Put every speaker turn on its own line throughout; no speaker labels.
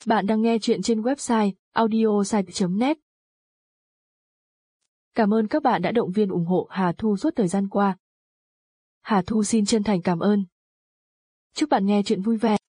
Bạn đang nghe chuyện trên website audiosite.net. Cảm ơn các bạn đã động viên ủng hộ Hà Thu suốt thời gian qua. Hà Thu xin chân thành cảm ơn. Chúc bạn nghe chuyện vui vẻ.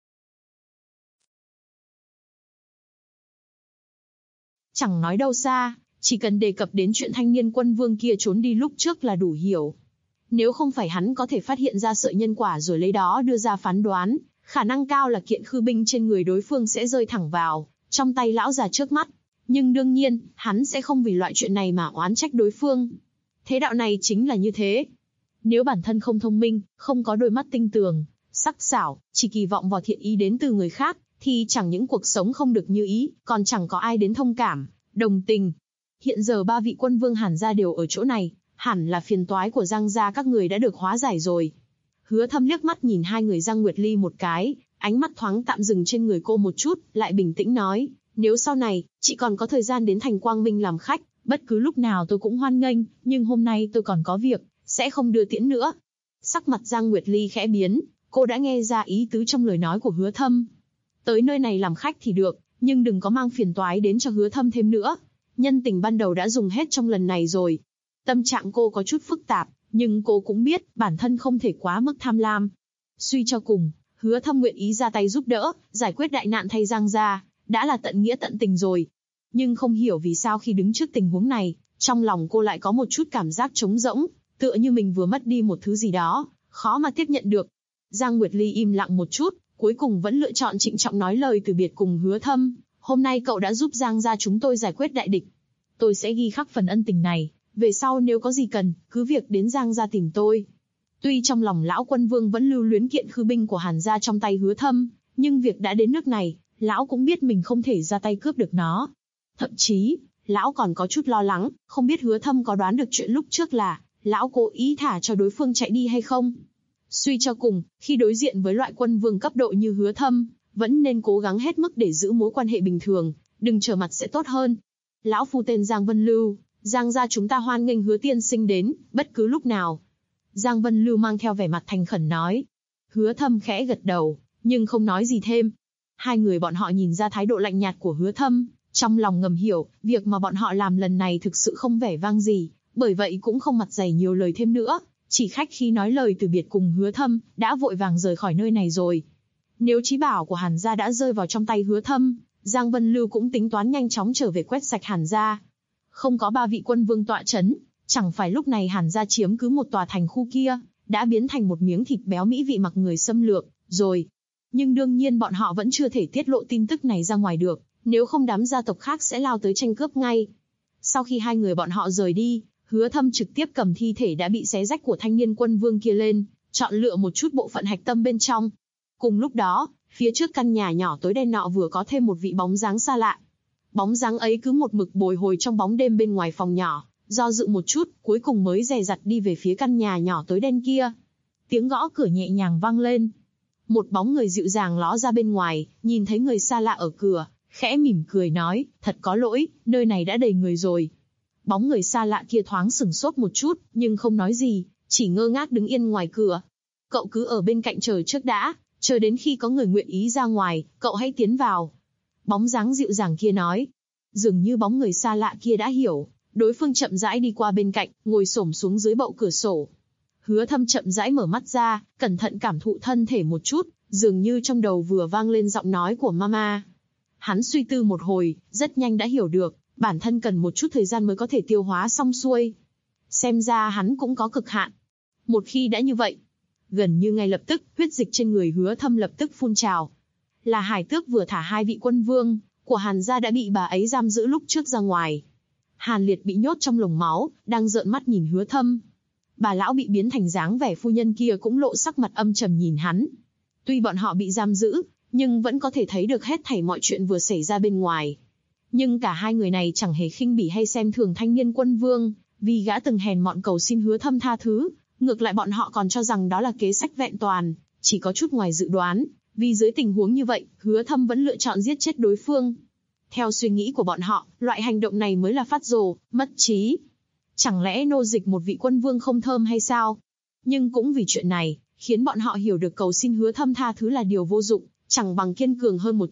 Chẳng nói đâu xa, chỉ cần đề cập đến chuyện thanh niên quân vương kia trốn đi lúc trước là đủ hiểu. Nếu không phải hắn có thể phát hiện ra sợi nhân quả rồi lấy đó đưa ra phán đoán, khả năng cao là kiện khư binh trên người đối phương sẽ rơi thẳng vào trong tay lão già trước mắt. Nhưng đương nhiên, hắn sẽ không vì loại chuyện này mà oán trách đối phương. Thế đạo này chính là như thế. Nếu bản thân không thông minh, không có đôi mắt tinh tường, sắc sảo, chỉ kỳ vọng vào thiện ý đến từ người khác, thì chẳng những cuộc sống không được như ý, còn chẳng có ai đến thông cảm, đồng tình. Hiện giờ 3 vị quân vương Hàn gia đều ở chỗ này, hẳn là phiền toái của Giang gia các người đã được hóa giải rồi. Hứa Thâm liếc mắt nhìn hai người Giang Nguyệt Ly một cái, ánh mắt thoáng tạm dừng trên người cô một chút, lại bình tĩnh nói, nếu sau này, chị còn có thời gian đến thành Quang Minh làm khách, bất cứ lúc nào tôi cũng hoan nghênh, nhưng hôm nay tôi còn có việc, sẽ không đưa tiễn nữa. Sắc mặt Giang Nguyệt Ly khẽ biến, cô đã nghe ra ý tứ trong lời nói của Hứa Thâm. Tới nơi này làm khách thì được, nhưng đừng có mang phiền toái đến cho Hứa Thâm thêm nữa. Nhân tình ban đầu đã dùng hết trong lần này rồi. Tâm trạng cô có chút phức tạp, nhưng cô cũng biết bản thân không thể quá mức tham lam. Suy cho cùng, Hứa Thâm nguyện ý ra tay giúp đỡ, giải quyết đại nạn thay Giang gia, đã là tận nghĩa tận tình rồi. Nhưng không hiểu vì sao khi đứng trước tình huống này, trong lòng cô lại có một chút cảm giác trống rỗng, tựa như mình vừa mất đi một thứ gì đó, khó mà tiếp nhận được. Giang Nguyệt Ly im lặng một chút, cuối cùng vẫn lựa chọn trịnh trọng nói lời từ biệt cùng Hứa Thâm. Hôm nay cậu đã giúp Giang gia chúng tôi giải quyết đại địch. Tôi sẽ ghi khắc phần ân tình này, về sau nếu có gì cần, cứ việc đến Giang gia tìm tôi. Tuy trong lòng lão quân vương vẫn lưu luyến kiện khư binh của Hàn gia trong tay Hứa Thâm, nhưng việc đã đến nước này, lão cũng biết mình không thể ra tay cướp được nó. Thậm chí, lão còn có chút lo lắng, không biết Hứa Thâm có đoán được chuyện lúc trước là lão cố ý thả cho đối phương chạy đi hay không. Suy cho cùng, khi đối diện với loại quân vương cấp độ như Hứa Thâm, vẫn nên cố gắng hết mức để giữ mối quan hệ bình thường, đừng trở mặt sẽ tốt hơn. Lão phu tên Giang Vân Lưu, Giang gia chúng ta hoan nghênh Hứa tiên sinh đến, bất cứ lúc nào. Giang Vân Lưu mang theo vẻ mặt thành khẩn nói. Hứa Thâm khẽ gật đầu, nhưng không nói gì thêm. Hai người bọn họ nhìn ra thái độ lạnh nhạt của Hứa Thâm, trong lòng ngầm hiểu, việc mà bọn họ làm lần này thực sự không vẻ vang gì, bởi vậy cũng không mặt dày nhiều lời thêm nữa, chỉ khách khí nói lời từ biệt cùng Hứa Thâm, đã vội vàng rời khỏi nơi này rồi. Nếu chí bảo của Hàn gia đã rơi vào trong tay Hứa Thâm, Giang Vân Lưu cũng tính toán nhanh chóng trở về quét sạch Hàn gia. Không có 3 vị quân vương tọa chấn, chẳng phải lúc này Hàn gia chiếm cứ một tòa thành khu kia, đã biến thành một miếng thịt béo mỹ vị mặc người xâm lược, rồi. Nhưng đương nhiên bọn họ vẫn chưa thể tiết lộ tin tức này ra ngoài được, nếu không đám gia tộc khác sẽ lao tới tranh cướp ngay. Sau khi hai người bọn họ rời đi, Hứa Thâm trực tiếp cầm thi thể đã bị xé rách của thanh niên quân vương kia lên, chọn lựa một chút bộ phận hạch tâm bên trong. Cùng lúc đó, phía trước căn nhà nhỏ tối đen nọ vừa có thêm một vị bóng dáng xa lạ. Bóng dáng ấy cứ một mực bồi hồi trong bóng đêm bên ngoài phòng nhỏ, do dự một chút, cuối cùng mới dè dặt đi về phía căn nhà nhỏ tối đen kia. Tiếng gõ cửa nhẹ nhàng vang lên. Một bóng người dịu dàng ló ra bên ngoài, nhìn thấy người xa lạ ở cửa, khẽ mỉm cười nói, thật có lỗi, nơi này đã đầy người rồi. Bóng người xa lạ kia thoáng sửng sốt một chút, nhưng không nói gì, chỉ ngơ ngác đứng yên ngoài cửa. Cậu cứ ở bên cạnh chờ trước đã, chờ đến khi có người nguyện ý ra ngoài, cậu hãy tiến vào. Bóng dáng dịu dàng kia nói. Dường như bóng người xa lạ kia đã hiểu, đối phương chậm rãi đi qua bên cạnh, ngồi xổm xuống dưới bậu cửa sổ. Hứa Thâm chậm rãi mở mắt ra, cẩn thận cảm thụ thân thể một chút, dường như trong đầu vừa vang lên giọng nói của mama. Hắn suy tư một hồi, rất nhanh đã hiểu được, bản thân cần một chút thời gian mới có thể tiêu hóa xong xuôi. Xem ra hắn cũng có cực hạn. Một khi đã như vậy, gần như ngay lập tức, huyết dịch trên người Hứa Thâm lập tức phun trào. Là Hải Tước vừa thả 2 vị quân vương của Hàn gia đã bị bà ấy giam giữ lúc trước ra ngoài. Hàn Liệt bị nhốt trong lồng máu, đang trợn mắt nhìn Hứa Thâm. Bà lão bị biến thành dáng vẻ phu nhân kia cũng lộ sắc mặt âm trầm nhìn hắn. Tuy bọn họ bị giam giữ, nhưng vẫn có thể thấy được hết thảy mọi chuyện vừa xảy ra bên ngoài. Nhưng cả hai người này chẳng hề khinh bỉ hay xem thường thanh niên quân vương, vì gã từng hèn mọn cầu xin Hứa Thâm tha thứ, ngược lại bọn họ còn cho rằng đó là kế sách vẹn toàn, chỉ có chút ngoài dự đoán, vì dưới tình huống như vậy, Hứa Thâm vẫn lựa chọn giết chết đối phương. Theo suy nghĩ của bọn họ, loại hành động này mới là phát rồ, mất trí. Chẳng lẽ nô dịch một vị quân vương không thơm hay sao? Nhưng cũng vì chuyện này, khiến bọn họ hiểu được cầu xin Hứa Thâm tha thứ là điều vô dụng, chẳng bằng kiên cường hơn một chút,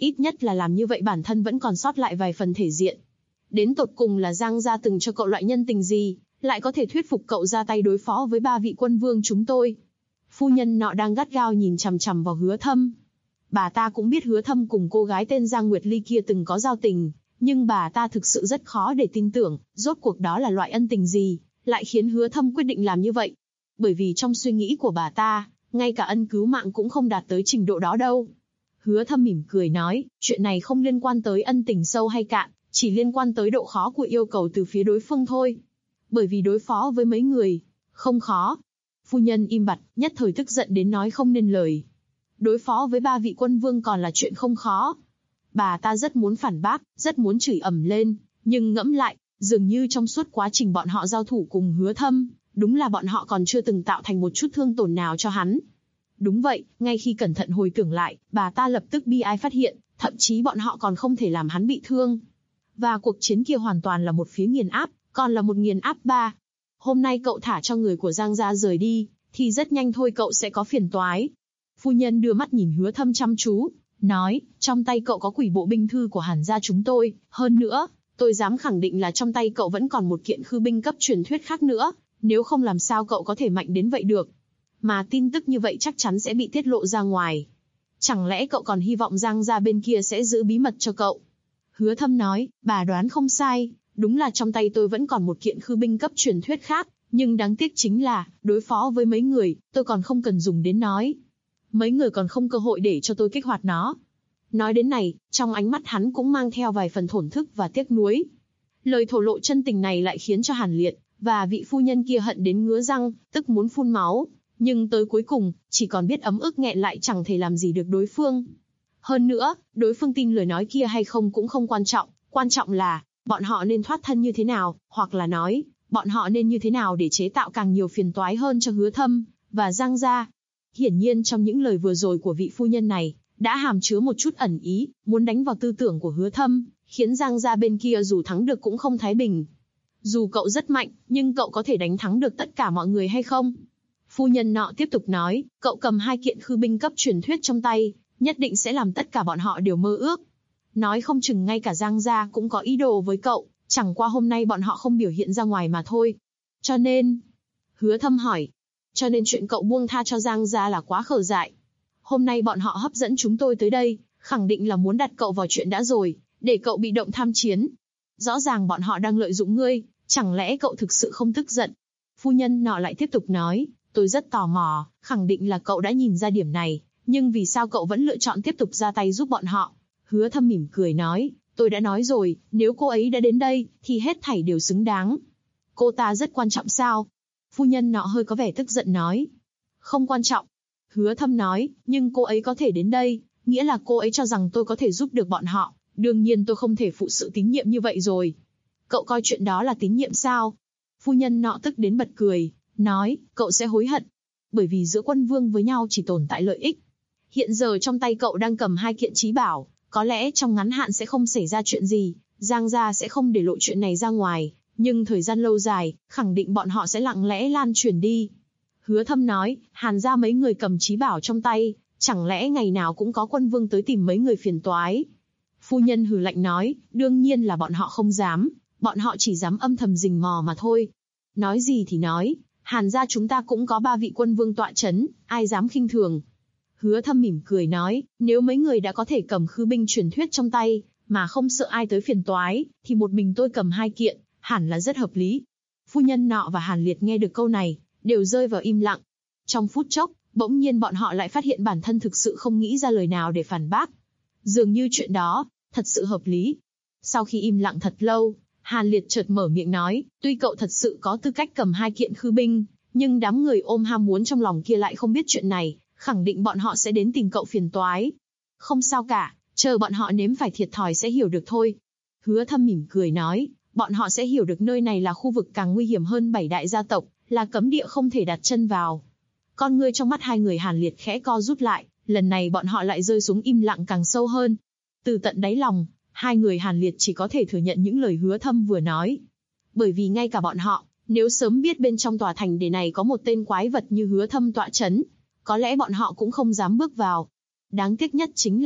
ít nhất là làm như vậy bản thân vẫn còn sót lại vài phần thể diện. Đến tột cùng là Giang gia từng cho cậu loại nhân tình gì, lại có thể thuyết phục cậu ra tay đối phó với 3 vị quân vương chúng tôi. Phu nhân nọ đang gắt gao nhìn chằm chằm vào Hứa Thâm. Bà ta cũng biết Hứa Thâm cùng cô gái tên Giang Nguyệt Ly kia từng có giao tình, nhưng bà ta thực sự rất khó để tin tưởng, rốt cuộc đó là loại ân tình gì, lại khiến Hứa Thâm quyết định làm như vậy. Bởi vì trong suy nghĩ của bà ta, ngay cả ân cứu mạng cũng không đạt tới trình độ đó đâu. Hứa Thâm mỉm cười nói, chuyện này không liên quan tới ân tình sâu hay cạn, chỉ liên quan tới độ khó của yêu cầu từ phía đối phương thôi. Bởi vì đối phó với mấy người, không khó. Phu nhân im bặt, nhất thời tức giận đến nói không nên lời. Đối phó với 3 vị quân vương còn là chuyện không khó. Bà ta rất muốn phản bác, rất muốn chửi ầm lên, nhưng ngẫm lại, dường như trong suốt quá trình bọn họ giao thủ cùng Hứa Thâm, đúng là bọn họ còn chưa từng tạo thành một chút thương tổn nào cho hắn. Đúng vậy, ngay khi cẩn thận hồi tưởng lại, bà ta lập tức bi ai phát hiện, thậm chí bọn họ còn không thể làm hắn bị thương. Và cuộc chiến kia hoàn toàn là một phía nghiền áp, còn là một nghiền áp 3. Hôm nay cậu thả cho người của Giang gia rời đi, thì rất nhanh thôi cậu sẽ có phiền toái. Phu nhân đưa mắt nhìn Hứa Thâm chăm chú, nói, trong tay cậu có quỷ bộ binh thư của Hàn gia chúng tôi, hơn nữa, tôi dám khẳng định là trong tay cậu vẫn còn một kiện khư binh cấp truyền thuyết khác nữa, nếu không làm sao cậu có thể mạnh đến vậy được. Mà tin tức như vậy chắc chắn sẽ bị tiết lộ ra ngoài. Chẳng lẽ cậu còn hy vọng Giang gia bên kia sẽ giữ bí mật cho cậu? Hứa Thâm nói, bà đoán không sai, đúng là trong tay tôi vẫn còn một kiện khư binh cấp truyền thuyết khác, nhưng đáng tiếc chính là, đối phó với mấy người, tôi còn không cần dùng đến nói. Mấy người còn không cơ hội để cho tôi kích hoạt nó. Nói đến này, trong ánh mắt hắn cũng mang theo vài phần thổn thức và tiếc nuối. Lời thổ lộ chân tình này lại khiến cho Hàn Liệt và vị phu nhân kia hận đến ngứa răng, tức muốn phun máu, nhưng tới cuối cùng, chỉ còn biết ấm ức nghẹn lại chẳng thể làm gì được đối phương. Hơn nữa, đối phương tin lời nói kia hay không cũng không quan trọng là, bọn họ nên thoát thân như thế nào, hoặc là nói, bọn họ nên như thế nào để chế tạo càng nhiều phiền toái hơn cho Hứa Thâm và Giang gia. Hiển nhiên trong những lời vừa rồi của vị phu nhân này, đã hàm chứa một chút ẩn ý, muốn đánh vào tư tưởng của Hứa Thâm, khiến Giang gia bên kia dù thắng được cũng không thái bình. Dù cậu rất mạnh, nhưng cậu có thể đánh thắng được tất cả mọi người hay không? Phu nhân nọ tiếp tục nói, cậu cầm 2 kiện khư binh cấp truyền thuyết trong tay, nhất định sẽ làm tất cả bọn họ đều mơ ước. Nói không chừng ngay cả Giang gia cũng có ý đồ với cậu, chẳng qua hôm nay bọn họ không biểu hiện ra ngoài mà thôi. Cho nên, Hứa Thâm hỏi, cho nên chuyện cậu buông tha cho Giang gia là quá khờ dại. Hôm nay bọn họ hấp dẫn chúng tôi tới đây, khẳng định là muốn đặt cậu vào chuyện đã rồi, để cậu bị động tham chiến. Rõ ràng bọn họ đang lợi dụng ngươi, chẳng lẽ cậu thực sự không tức giận? Phu nhân nọ lại tiếp tục nói, tôi rất tò mò, khẳng định là cậu đã nhìn ra điểm này, nhưng vì sao cậu vẫn lựa chọn tiếp tục ra tay giúp bọn họ? Hứa Thâm mỉm cười nói, tôi đã nói rồi, nếu cô ấy đã đến đây, thì hết thảy đều xứng đáng. Cô ta rất quan trọng sao? Phu nhân nọ hơi có vẻ tức giận nói. Không quan trọng. Hứa Thâm nói, nhưng cô ấy có thể đến đây, nghĩa là cô ấy cho rằng tôi có thể giúp được bọn họ, đương nhiên tôi không thể phụ sự tín nhiệm như vậy rồi. Cậu coi chuyện đó là tín nhiệm sao? Phu nhân nọ tức đến bật cười, nói, cậu sẽ hối hận. Bởi vì giữa quân vương với nhau chỉ tồn tại lợi ích. Hiện giờ trong tay cậu đang cầm 2 kiện chí bảo, có lẽ trong ngắn hạn sẽ không xảy ra chuyện gì, Giang gia sẽ không để lộ chuyện này ra ngoài, nhưng thời gian lâu dài, khẳng định bọn họ sẽ lặng lẽ lan truyền đi. Hứa Thâm nói, Hàn gia mấy người cầm chí bảo trong tay, chẳng lẽ ngày nào cũng có quân vương tới tìm mấy người phiền toái? Phu nhân hừ lạnh nói, đương nhiên là bọn họ không dám, bọn họ chỉ dám âm thầm rình mò mà thôi. Nói gì thì nói, Hàn gia chúng ta cũng có 3 vị quân vương tọa chấn, ai dám khinh thường. Hứa Thâm mỉm cười nói, nếu mấy người đã có thể cầm khư binh truyền thuyết trong tay, mà không sợ ai tới phiền toái, thì một mình tôi cầm 2 kiện, hẳn là rất hợp lý. Phu nhân nọ và Hàn Liệt nghe được câu này, đều rơi vào im lặng. Trong phút chốc, bỗng nhiên bọn họ lại phát hiện bản thân thực sự không nghĩ ra lời nào để phản bác. Dường như chuyện đó, thật sự hợp lý. Sau khi im lặng thật lâu, Hàn Liệt chợt mở miệng nói, tuy cậu thật sự có tư cách cầm 2 kiện khư binh, nhưng đám người ôm ham muốn trong lòng kia lại không biết chuyện này, khẳng định bọn họ sẽ đến tìm cậu phiền toái. Không sao cả, chờ bọn họ nếm phải thiệt thòi sẽ hiểu được thôi. Hứa Thâm mỉm cười nói, bọn họ sẽ hiểu được nơi này là khu vực càng nguy hiểm hơn 7 đại gia tộc, là cấm địa không thể đặt chân vào. Con ngươi trong mắt hai người Hàn Liệt khẽ co rút lại, lần này bọn họ lại rơi xuống im lặng càng sâu hơn. Từ tận đáy lòng, hai người Hàn Liệt chỉ có thể thừa nhận những lời Hứa Thâm vừa nói. Bởi vì ngay cả bọn họ, nếu sớm biết bên trong tòa thành để này có một tên quái vật như Hứa Thâm tọa chấn, có lẽ bọn họ cũng không dám bước vào. Đáng tiếc nhất chính là,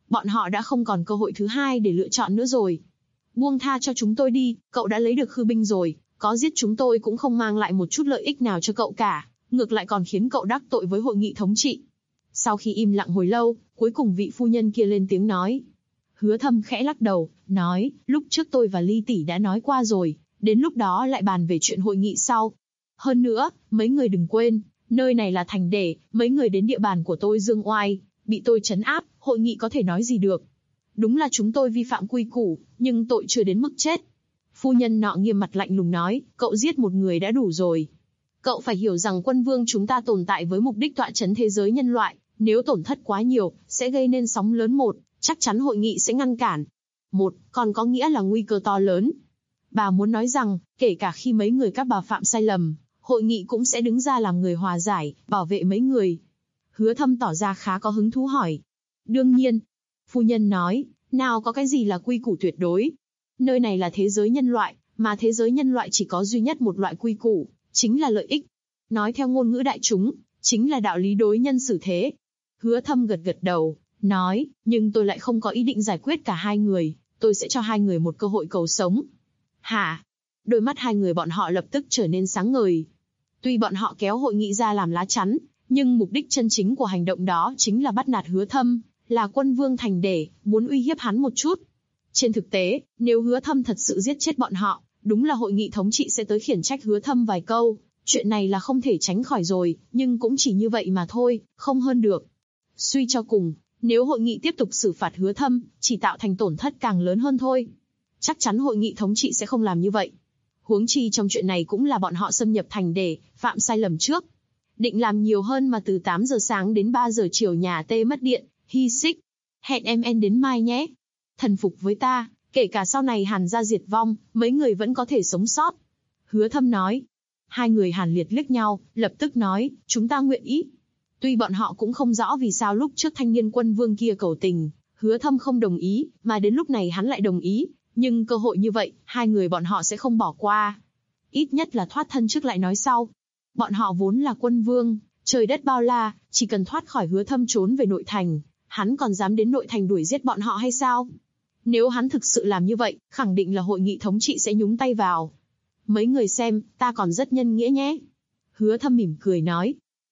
Bọn họ đã không còn cơ hội thứ hai để lựa chọn nữa rồi. Buông tha cho chúng tôi đi, cậu đã lấy được khư binh rồi, có giết chúng tôi cũng không mang lại một chút lợi ích nào cho cậu cả, ngược lại còn khiến cậu đắc tội với hội nghị thống trị. Sau khi im lặng hồi lâu, cuối cùng vị phu nhân kia lên tiếng nói. Hứa Thâm khẽ lắc đầu, nói, lúc trước tôi và Ly tỷ đã nói qua rồi, đến lúc đó lại bàn về chuyện hội nghị sau. Hơn nữa, mấy người đừng quên, nơi này là thành để, mấy người đến địa bàn của tôi dương oai, bị tôi trấn áp, hội nghị có thể nói gì được. Đúng là chúng tôi vi phạm quy củ, nhưng tội chưa đến mức chết. Phu nhân nọ nghiêm mặt lạnh lùng nói, cậu giết một người đã đủ rồi. Cậu phải hiểu rằng quân vương chúng ta tồn tại với mục đích tọa chấn thế giới nhân loại, nếu tổn thất quá nhiều, sẽ gây nên sóng lớn một, chắc chắn hội nghị sẽ ngăn cản. Một, còn có nghĩa là nguy cơ to lớn. Bà muốn nói rằng, kể cả khi mấy người các bà phạm sai lầm, hội nghị cũng sẽ đứng ra làm người hòa giải, bảo vệ mấy người. Hứa Thâm tỏ ra khá có hứng thú hỏi. Đương nhiên. Phu nhân nói, nào có cái gì là quy củ tuyệt đối. Nơi này là thế giới nhân loại, mà thế giới nhân loại chỉ có duy nhất một loại quy củ, chính là lợi ích. Nói theo ngôn ngữ đại chúng, chính là đạo lý đối nhân xử thế. Hứa Thâm gật gật đầu, nói, nhưng tôi lại không có ý định giải quyết cả hai người, tôi sẽ cho hai người một cơ hội cầu sống. Hả? Đôi mắt hai người bọn họ lập tức trở nên sáng ngời. Tuy bọn họ kéo hội nghị ra làm lá chắn, nhưng mục đích chân chính của hành động đó chính là bắt nạt Hứa Thâm, là quân vương thành để, muốn uy hiếp hắn một chút. Trên thực tế, nếu Hứa Thâm thật sự giết chết bọn họ, đúng là hội nghị thống trị sẽ tới khiển trách Hứa Thâm vài câu, chuyện này là không thể tránh khỏi rồi, nhưng cũng chỉ như vậy mà thôi, không hơn được. Suy cho cùng, nếu hội nghị tiếp tục xử phạt Hứa Thâm, chỉ tạo thành tổn thất càng lớn hơn thôi. Chắc chắn hội nghị thống trị sẽ không làm như vậy. Huống chi trong chuyện này cũng là bọn họ xâm nhập thành để, phạm sai lầm trước. Định làm nhiều hơn mà từ 8 giờ sáng đến 3 giờ chiều nhà tê mất điện, hy xích. Hẹn em đến mai nhé. Thần phục với ta, kể cả sau này Hàn gia diệt vong, mấy người vẫn có thể sống sót. Hứa Thâm nói. Hai người Hàn Liệt liếc nhau, lập tức nói, chúng ta nguyện ý. Tuy bọn họ cũng không rõ vì sao lúc trước thanh niên quân vương kia cầu tình, Hứa Thâm không đồng ý, mà đến lúc này hắn lại đồng ý, nhưng cơ hội như vậy, hai người bọn họ sẽ không bỏ qua. Ít nhất là thoát thân trước lại nói sau. Bọn họ vốn là quân vương, trời đất bao la, chỉ cần thoát khỏi Hứa Thâm trốn về nội thành, hắn còn dám đến nội thành đuổi giết bọn họ hay sao? Nếu hắn thực sự làm như vậy, khẳng định là hội nghị thống trị sẽ nhúng tay vào. Mấy người xem, ta còn rất nhân nghĩa nhé. Hứa Thâm mỉm cười nói.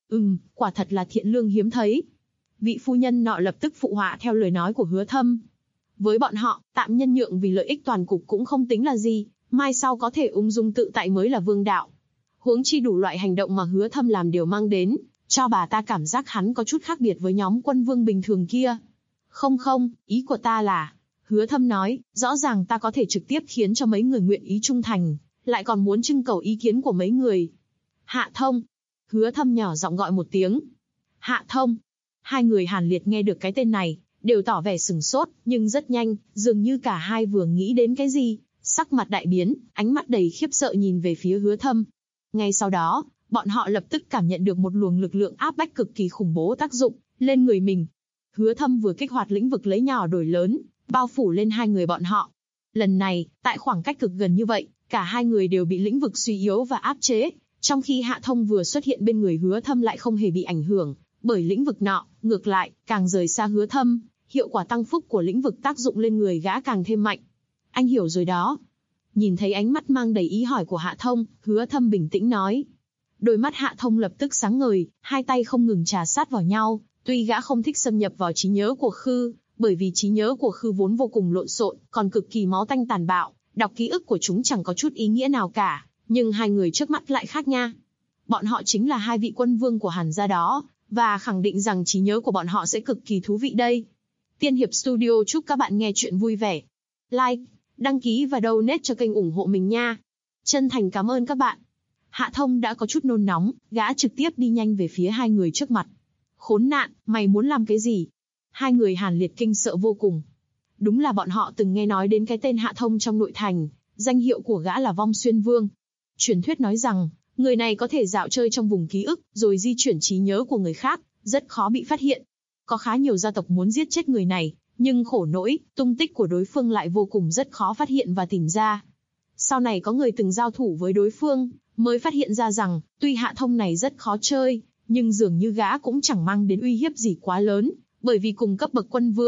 Quả thật là thiện lương hiếm thấy. Vị phu nhân nọ lập tức phụ họa theo lời nói của Hứa Thâm. Với bọn họ, tạm nhân nhượng vì lợi ích toàn cục cũng không tính là gì, mai sau có thể ung dung tự tại mới là vương đạo. Huống chi đủ loại hành động mà Hứa Thâm làm đều mang đến, cho bà ta cảm giác hắn có chút khác biệt với nhóm quân vương bình thường kia. Không, ý của ta là, Hứa Thâm nói, rõ ràng ta có thể trực tiếp khiến cho mấy người nguyện ý trung thành, lại còn muốn trưng cầu ý kiến của mấy người. Hạ Thông. Hứa Thâm nhỏ giọng gọi một tiếng. Hạ Thông. Hai người Hàn Liệt nghe được cái tên này, đều tỏ vẻ sửng sốt, nhưng rất nhanh, dường như cả hai vừa nghĩ đến cái gì, sắc mặt đại biến, ánh mắt đầy khiếp sợ nhìn về phía Hứa Thâm. Ngay sau đó, bọn họ lập tức cảm nhận được một luồng lực lượng áp bách cực kỳ khủng bố tác dụng lên người mình. Hứa Thâm vừa kích hoạt lĩnh vực lấy nhỏ đổi lớn, bao phủ lên hai người bọn họ. Lần này, tại khoảng cách cực gần như vậy, cả hai người đều bị lĩnh vực suy yếu và áp chế, trong khi Hạ Thông vừa xuất hiện bên người Hứa Thâm lại không hề bị ảnh hưởng bởi lĩnh vực nọ, ngược lại, càng rời xa Hứa Thâm, hiệu quả tăng phúc của lĩnh vực tác dụng lên người gã càng thêm mạnh. Anh hiểu rồi đó. Nhìn thấy ánh mắt mang đầy ý hỏi của Hạ Thông, Hứa Thâm bình tĩnh nói. Đôi mắt Hạ Thông lập tức sáng ngời, hai tay không ngừng trà sát vào nhau, tuy gã không thích xâm nhập vào trí nhớ của Khư, bởi vì trí nhớ của Khư vốn vô cùng lộn xộn, còn cực kỳ máu tanh tàn bạo, đọc ký ức của chúng chẳng có chút ý nghĩa nào cả, nhưng hai người trước mắt lại khác nha. Bọn họ chính là hai vị quân vương của Hàn gia đó, và khẳng định rằng trí nhớ của bọn họ sẽ cực kỳ thú vị đây. Tiên Hiệp Studio chúc các bạn nghe chuyện vui vẻ. Like, đăng ký và donate cho kênh ủng hộ mình nha. Chân thành cảm ơn các bạn. Hạ Thông đã có chút nôn nóng, gã trực tiếp đi nhanh về phía hai người trước mặt. Khốn nạn, mày muốn làm cái gì? Hai người Hàn Liệt kinh sợ vô cùng. Đúng là bọn họ từng nghe nói đến cái tên Hạ Thông trong nội thành, danh hiệu của gã là Vong Xuyên Vương. Truyền thuyết nói rằng, người này có thể dạo chơi trong vùng ký ức, rồi di chuyển trí nhớ của người khác, rất khó bị phát hiện. Có khá nhiều gia tộc muốn giết chết người này, nhưng khổ nỗi, tung tích của đối phương lại vô cùng rất khó phát hiện và tìm ra. Sau này có người từng giao thủ với đối phương, mới phát hiện ra rằng, tuy Hạ Thông này rất khó chơi, nhưng dường như gã cũng chẳng mang đến uy hiếp gì quá lớn, bởi vì cùng cấp bậc quân vương,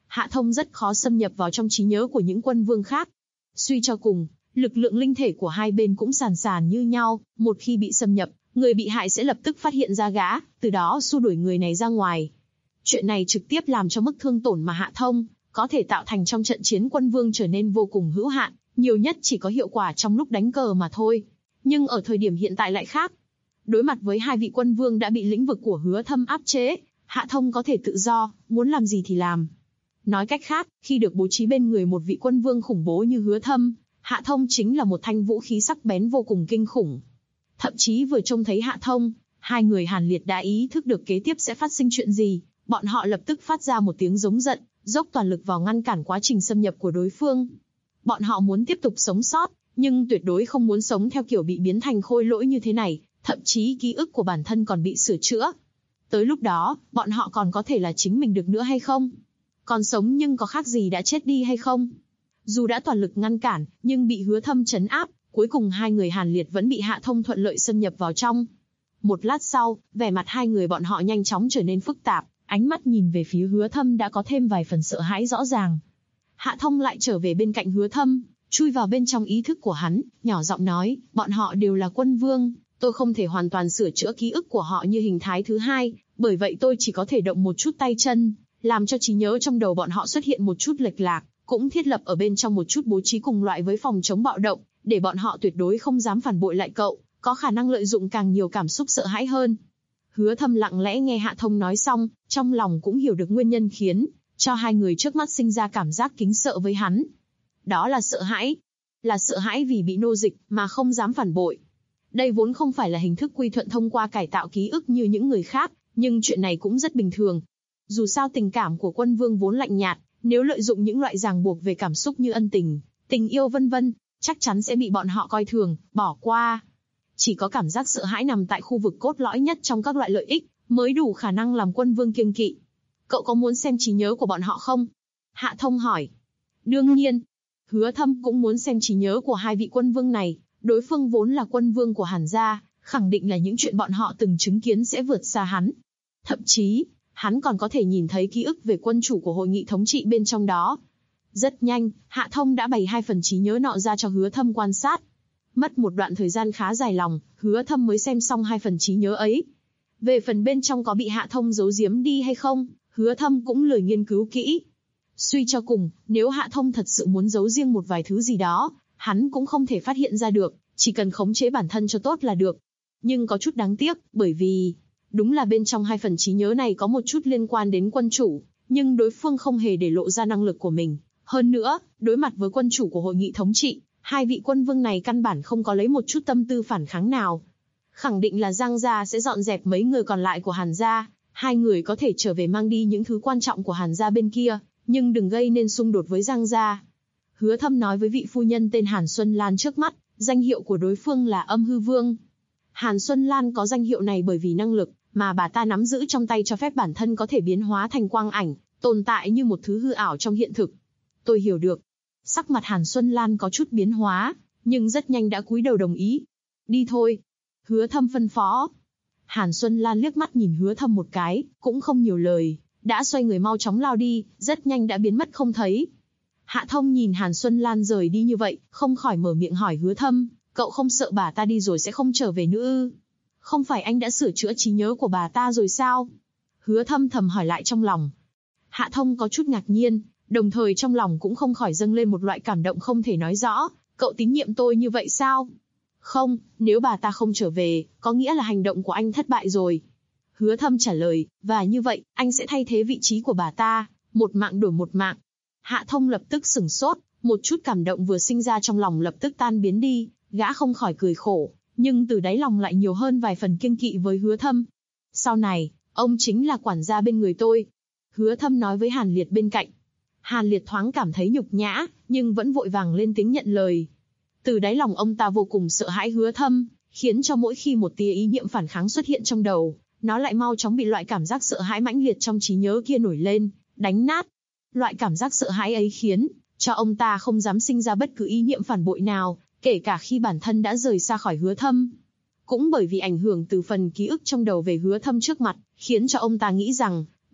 Hạ Thông rất khó xâm nhập vào trong trí nhớ của những quân vương khác. Suy cho cùng, lực lượng linh thể của hai bên cũng sàn sàn như nhau, một khi bị xâm nhập, người bị hại sẽ lập tức phát hiện ra gã, từ đó xua đuổi người này ra ngoài. Chuyện này trực tiếp làm cho mức thương tổn mà Hạ Thông có thể tạo thành trong trận chiến quân vương trở nên vô cùng hữu hạn, nhiều nhất chỉ có hiệu quả trong lúc đánh cờ mà thôi. Nhưng ở thời điểm hiện tại lại khác. Đối mặt với hai vị quân vương đã bị lĩnh vực của Hứa Thâm áp chế, Hạ Thông có thể tự do, muốn làm gì thì làm. Nói cách khác, khi được bố trí bên người một vị quân vương khủng bố như Hứa Thâm, Hạ Thông chính là một thanh vũ khí sắc bén vô cùng kinh khủng. Thậm chí vừa trông thấy Hạ Thông, hai người Hàn Liệt đã ý thức được kế tiếp sẽ phát sinh chuyện gì, bọn họ lập tức phát ra một tiếng giống giận, dốc toàn lực vào ngăn cản quá trình xâm nhập của đối phương. Bọn họ muốn tiếp tục sống sót, nhưng tuyệt đối không muốn sống theo kiểu bị biến thành khôi lỗi như thế này, thậm chí ký ức của bản thân còn bị sửa chữa. Tới lúc đó, bọn họ còn có thể là chính mình được nữa hay không? Còn sống nhưng có khác gì đã chết đi hay không? Dù đã toàn lực ngăn cản, nhưng bị Hứa Thâm trấn áp, cuối cùng hai người Hàn Liệt vẫn bị Hạ Thông thuận lợi xâm nhập vào trong. Một lát sau, vẻ mặt hai người bọn họ nhanh chóng trở nên phức tạp, ánh mắt nhìn về phía Hứa Thâm đã có thêm vài phần sợ hãi rõ ràng. Hạ Thông lại trở về bên cạnh Hứa Thâm, chui vào bên trong ý thức của hắn, nhỏ giọng nói, bọn họ đều là quân vương, tôi không thể hoàn toàn sửa chữa ký ức của họ như hình thái thứ hai, bởi vậy tôi chỉ có thể động một chút tay chân, làm cho trí nhớ trong đầu bọn họ xuất hiện một chút lệch lạc, cũng thiết lập ở bên trong một chút bố trí cùng loại với phòng chống bạo động, để bọn họ tuyệt đối không dám phản bội lại cậu, có khả năng lợi dụng càng nhiều cảm xúc sợ hãi hơn. Hứa Thâm lặng lẽ nghe Hạ Thông nói xong, trong lòng cũng hiểu được nguyên nhân khiến cho hai người trước mắt sinh ra cảm giác kính sợ với hắn. Đó là sợ hãi vì bị nô dịch mà không dám phản bội. Đây vốn không phải là hình thức quy thuận thông qua cải tạo ký ức như những người khác, nhưng chuyện này cũng rất bình thường. Dù sao tình cảm của quân vương vốn lạnh nhạt, nếu lợi dụng những loại ràng buộc về cảm xúc như ân tình, tình yêu vân vân, chắc chắn sẽ bị bọn họ coi thường, bỏ qua. Chỉ có cảm giác sợ hãi nằm tại khu vực cốt lõi nhất trong các loại lợi ích, mới đủ khả năng làm quân vương kiêng kỵ. Cậu có muốn xem trí nhớ của bọn họ không? Hạ Thông hỏi. Đương nhiên. Hứa Thâm cũng muốn xem trí nhớ của hai vị quân vương này, đối phương vốn là quân vương của Hàn gia, khẳng định là những chuyện bọn họ từng chứng kiến sẽ vượt xa hắn. Thậm chí, hắn còn có thể nhìn thấy ký ức về quân chủ của hội nghị thống trị bên trong đó. Rất nhanh, Hạ Thông đã bày 2 phần trí nhớ nọ ra cho Hứa Thâm quan sát. Mất một đoạn thời gian khá dài lòng, Hứa Thâm mới xem xong 2 phần trí nhớ ấy. Về phần bên trong có bị Hạ Thông giấu giếm đi hay không, Hứa Thâm cũng lười nghiên cứu kỹ. Suy cho cùng, nếu Hạ Thông thật sự muốn giấu riêng một vài thứ gì đó, hắn cũng không thể phát hiện ra được, chỉ cần khống chế bản thân cho tốt là được. Nhưng có chút đáng tiếc, bởi vì đúng là bên trong 2 phần trí nhớ này có một chút liên quan đến quân chủ, nhưng đối phương không hề để lộ ra năng lực của mình. Hơn nữa, đối mặt với quân chủ của hội nghị thống trị, hai vị quân vương này căn bản không có lấy một chút tâm tư phản kháng nào. Khẳng định là Giang gia sẽ dọn dẹp mấy người còn lại của Hàn gia, hai người có thể trở về mang đi những thứ quan trọng của Hàn gia bên kia, nhưng đừng gây nên xung đột với Giang gia. Hứa Thâm nói với vị phu nhân tên Hàn Xuân Lan trước mắt, danh hiệu của đối phương là Âm Hư Vương. Hàn Xuân Lan có danh hiệu này bởi vì năng lực mà bà ta nắm giữ trong tay cho phép bản thân có thể biến hóa thành quang ảnh, tồn tại như một thứ hư ảo trong hiện thực. Tôi hiểu được. Sắc mặt Hàn Xuân Lan có chút biến hóa, nhưng rất nhanh đã cúi đầu đồng ý. Đi thôi. Hứa Thâm phân phó. Hàn Xuân Lan liếc mắt nhìn Hứa Thâm một cái, cũng không nhiều lời, đã xoay người mau chóng lao đi, rất nhanh đã biến mất không thấy. Hạ Thông nhìn Hàn Xuân Lan rời đi như vậy, không khỏi mở miệng hỏi Hứa Thâm, cậu không sợ bà ta đi rồi sẽ không trở về nữa ư? Không phải anh đã sửa chữa trí nhớ của bà ta rồi sao? Hứa Thâm thầm hỏi lại trong lòng. Hạ Thông có chút ngạc nhiên, đồng thời trong lòng cũng không khỏi dâng lên một loại cảm động không thể nói rõ, cậu tín nhiệm tôi như vậy sao? Không, nếu bà ta không trở về, có nghĩa là hành động của anh thất bại rồi. Hứa Thâm trả lời, và như vậy, anh sẽ thay thế vị trí của bà ta, một mạng đổi một mạng. Hạ Thông lập tức sửng sốt, một chút cảm động vừa sinh ra trong lòng lập tức tan biến đi, gã không khỏi cười khổ, nhưng từ đáy lòng lại nhiều hơn vài phần kiêng kỵ với Hứa Thâm. Sau này, ông chính là quản gia bên người tôi. Hứa Thâm nói với Hàn Liệt bên cạnh. Hàn Liệt thoáng cảm thấy nhục nhã, nhưng vẫn vội vàng lên tiếng nhận lời. Từ đáy lòng ông ta vô cùng sợ hãi Hứa Thâm, khiến cho mỗi khi một tia ý niệm phản kháng xuất hiện trong đầu, nó lại mau chóng bị loại cảm giác sợ hãi mãnh liệt trong trí nhớ kia nổi lên, đánh nát. Loại cảm giác sợ hãi ấy khiến cho ông ta không dám sinh ra bất cứ ý niệm phản bội nào, kể cả khi bản thân đã rời xa khỏi Hứa Thâm. Cũng bởi vì ảnh hưởng từ phần ký ức trong đầu về Hứa Thâm trước mặt, khiến cho ông ta nghĩ rằng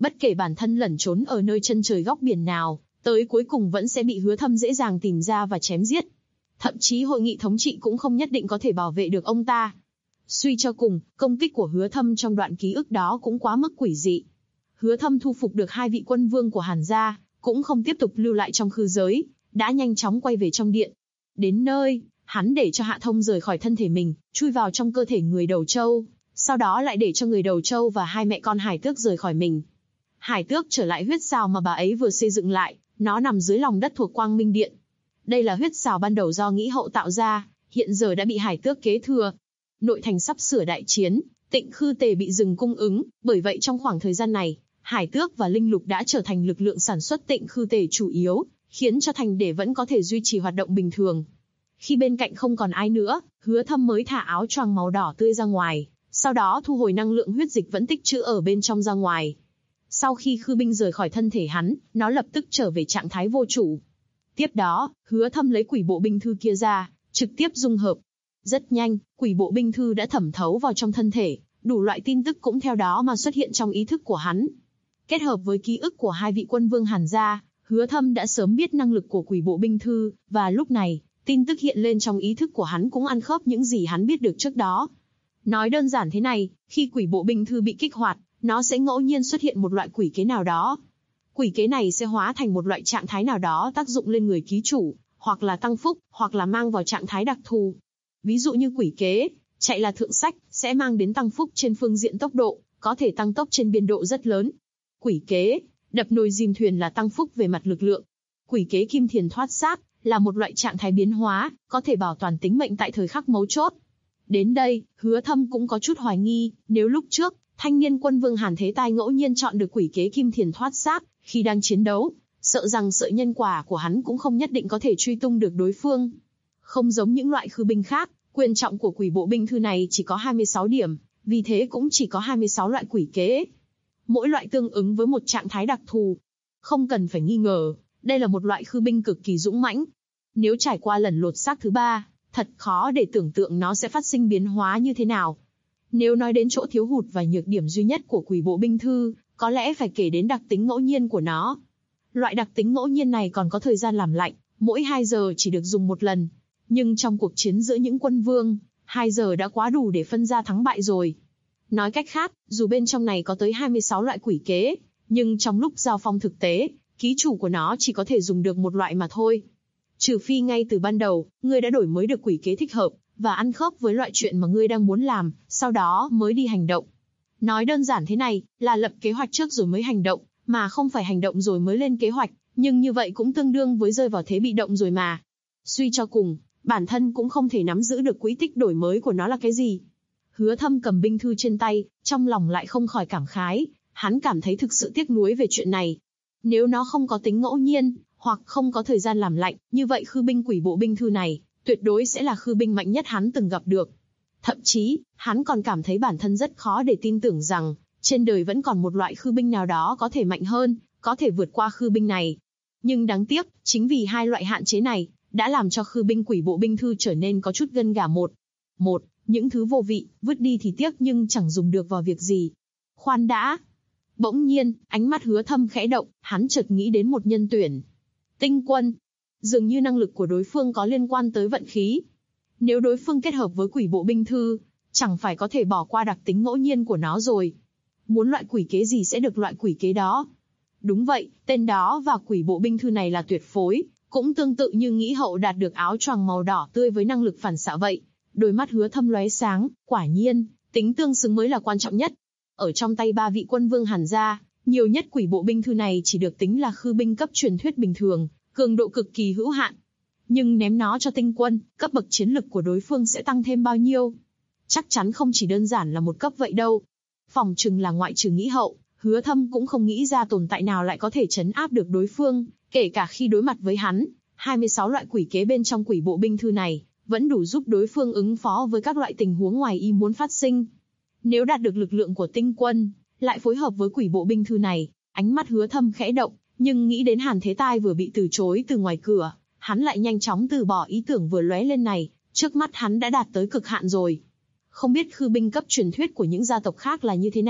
Bất kể bản thân lẩn trốn ở nơi chân trời góc biển nào, tới cuối cùng vẫn sẽ bị Hứa Thâm dễ dàng tìm ra và chém giết. Thậm chí hội nghị thống trị cũng không nhất định có thể bảo vệ được ông ta. Suy cho cùng, công kích của Hứa Thâm trong đoạn ký ức đó cũng quá mức quỷ dị. Hứa Thâm thu phục được 2 vị quân vương của Hàn gia, cũng không tiếp tục lưu lại trong khư giới, đã nhanh chóng quay về trong điện. Đến nơi, hắn để cho Hạ Thông rời khỏi thân thể mình, chui vào trong cơ thể người đầu trâu, sau đó lại để cho người đầu trâu và 2 mẹ con hải tước rời khỏi mình. Hải tước trở lại huyết sào mà bà ấy vừa xây dựng lại, nó nằm dưới lòng đất thuộc Quang Minh Điện. Đây là huyết sào ban đầu do Nghĩ Hậu tạo ra, hiện giờ đã bị hải tước kế thừa. Nội thành sắp sửa đại chiến, Tịnh Khư Tề bị dừng cung ứng, bởi vậy trong khoảng thời gian này, hải tước và linh lục đã trở thành lực lượng sản xuất Tịnh Khư Tề chủ yếu, khiến cho thành để vẫn có thể duy trì hoạt động bình thường. Khi bên cạnh không còn ai nữa, Hứa Thâm mới thả áo choàng màu đỏ tươi ra ngoài, sau đó thu hồi năng lượng huyết dịch vẫn tích trữ ở bên trong ra ngoài. Sau khi khư binh rời khỏi thân thể hắn, nó lập tức trở về trạng thái vô chủ. Tiếp đó, Hứa Thâm lấy quỷ bộ binh thư kia ra, trực tiếp dung hợp. Rất nhanh, quỷ bộ binh thư đã thẩm thấu vào trong thân thể, đủ loại tin tức cũng theo đó mà xuất hiện trong ý thức của hắn. Kết hợp với ký ức của 2 vị quân vương Hàn gia, Hứa Thâm đã sớm biết năng lực của quỷ bộ binh thư, và lúc này, tin tức hiện lên trong ý thức của hắn cũng ăn khớp những gì hắn biết được trước đó. Nói đơn giản thế này, khi quỷ bộ binh thư bị kích hoạt, nó sẽ ngẫu nhiên xuất hiện một loại quỷ kế nào đó. Quỷ kế này sẽ hóa thành một loại trạng thái nào đó tác dụng lên người ký chủ, hoặc là tăng phúc, hoặc là mang vào trạng thái đặc thù. Ví dụ như quỷ kế, chạy là thượng sách, sẽ mang đến tăng phúc trên phương diện tốc độ, có thể tăng tốc trên biên độ rất lớn. Quỷ kế, đập nồi dìm thuyền là tăng phúc về mặt lực lượng. Quỷ kế kim thiền thoát xác, là một loại trạng thái biến hóa, có thể bảo toàn tính mệnh tại thời khắc mấu chốt. Đến đây, Hứa Thâm cũng có chút hoài nghi, nếu lúc trước, thanh niên quân vương Hàn Thế Tai ngẫu nhiên chọn được quỷ kế kim thiền thoát xác, khi đang chiến đấu, sợ rằng sợi nhân quả của hắn cũng không nhất định có thể truy tung được đối phương. Không giống những loại khư binh khác, quyền trọng của quỷ bộ binh thư này chỉ có 26 điểm, vì thế cũng chỉ có 26 loại quỷ kế. Mỗi loại tương ứng với một trạng thái đặc thù. Không cần phải nghi ngờ, đây là một loại khư binh cực kỳ dũng mãnh. Nếu trải qua lần lột xác thứ 3, thật khó để tưởng tượng nó sẽ phát sinh biến hóa như thế nào. Nếu nói đến chỗ thiếu hụt và nhược điểm duy nhất của quỷ bộ binh thư, có lẽ phải kể đến đặc tính ngẫu nhiên của nó. Loại đặc tính ngẫu nhiên này còn có thời gian làm lạnh, mỗi 2 giờ chỉ được dùng một lần. Nhưng trong cuộc chiến giữa những quân vương, 2 giờ đã quá đủ để phân ra thắng bại rồi. Nói cách khác, dù bên trong này có tới 26 loại quỷ kế, nhưng trong lúc giao phong thực tế, ký chủ của nó chỉ có thể dùng được một loại mà thôi. Trừ phi ngay từ ban đầu, ngươi đã đổi mới được quỷ kế thích hợp, và ăn khớp với loại chuyện mà ngươi đang muốn làm, sau đó mới đi hành động. Nói đơn giản thế này, là lập kế hoạch trước rồi mới hành động, mà không phải hành động rồi mới lên kế hoạch, nhưng như vậy cũng tương đương với rơi vào thế bị động rồi mà. Suy cho cùng, bản thân cũng không thể nắm giữ được quỹ tích đổi mới của nó là cái gì. Hứa Thâm cầm binh thư trên tay, trong lòng lại không khỏi cảm khái, hắn cảm thấy thực sự tiếc nuối về chuyện này. Nếu nó không có tính ngẫu nhiên, hoặc không có thời gian làm lạnh, như vậy khư binh quỷ bộ binh thư này, tuyệt đối sẽ là khư binh mạnh nhất hắn từng gặp được. Thậm chí, hắn còn cảm thấy bản thân rất khó để tin tưởng rằng, trên đời vẫn còn một loại khư binh nào đó có thể mạnh hơn, có thể vượt qua khư binh này. Nhưng đáng tiếc, chính vì 2 loại hạn chế này, đã làm cho khư binh quỷ bộ binh thư trở nên có chút gân gà một, những thứ vô vị, vứt đi thì tiếc nhưng chẳng dùng được vào việc gì. Khoan đã. Bỗng nhiên, ánh mắt Hứa Thâm khẽ động, hắn chợt nghĩ đến một nhân tuyển. Tinh Quân. Dường như năng lực của đối phương có liên quan tới vận khí. Nếu đối phương kết hợp với quỷ bộ binh thư, chẳng phải có thể bỏ qua đặc tính ngẫu nhiên của nó rồi. Muốn loại quỷ kế gì sẽ được loại quỷ kế đó. Đúng vậy, tên đó và quỷ bộ binh thư này là tuyệt phối, cũng tương tự như Nghĩ Hậu đạt được áo choàng màu đỏ tươi với năng lực phản xạ vậy. Đôi mắt Hứa Thâm lóe sáng, quả nhiên, tính tương xứng mới là quan trọng nhất. Ở trong tay 3 vị quân vương Hàn gia, nhiều nhất quỷ bộ binh thư này chỉ được tính là khư binh cấp truyền thuyết bình thường, cường độ cực kỳ hữu hạn. Nhưng ném nó cho Tinh Quân, cấp bậc chiến lực của đối phương sẽ tăng thêm bao nhiêu? Chắc chắn không chỉ đơn giản là một cấp vậy đâu. Phòng chừng là ngoại trừ Nghĩ Hậu, Hứa Thâm cũng không nghĩ ra tồn tại nào lại có thể trấn áp được đối phương, kể cả khi đối mặt với hắn. 26 loại quỷ kế bên trong quỷ bộ binh thư này, vẫn đủ giúp đối phương ứng phó với các loại tình huống ngoài ý muốn phát sinh. Nếu đạt được lực lượng của Tinh Quân, lại phối hợp với quỷ bộ binh thư này, ánh mắt Hứa Thâm khẽ động, nhưng nghĩ đến Hàn Thế Tai vừa bị từ chối từ ngoài cửa, hắn lại nhanh chóng từ bỏ ý tưởng vừa lóe lên này, trước mắt hắn đã đạt tới cực hạn rồi. Không biết khư binh cấp truyền thuyết của những gia tộc khác là như thế nào,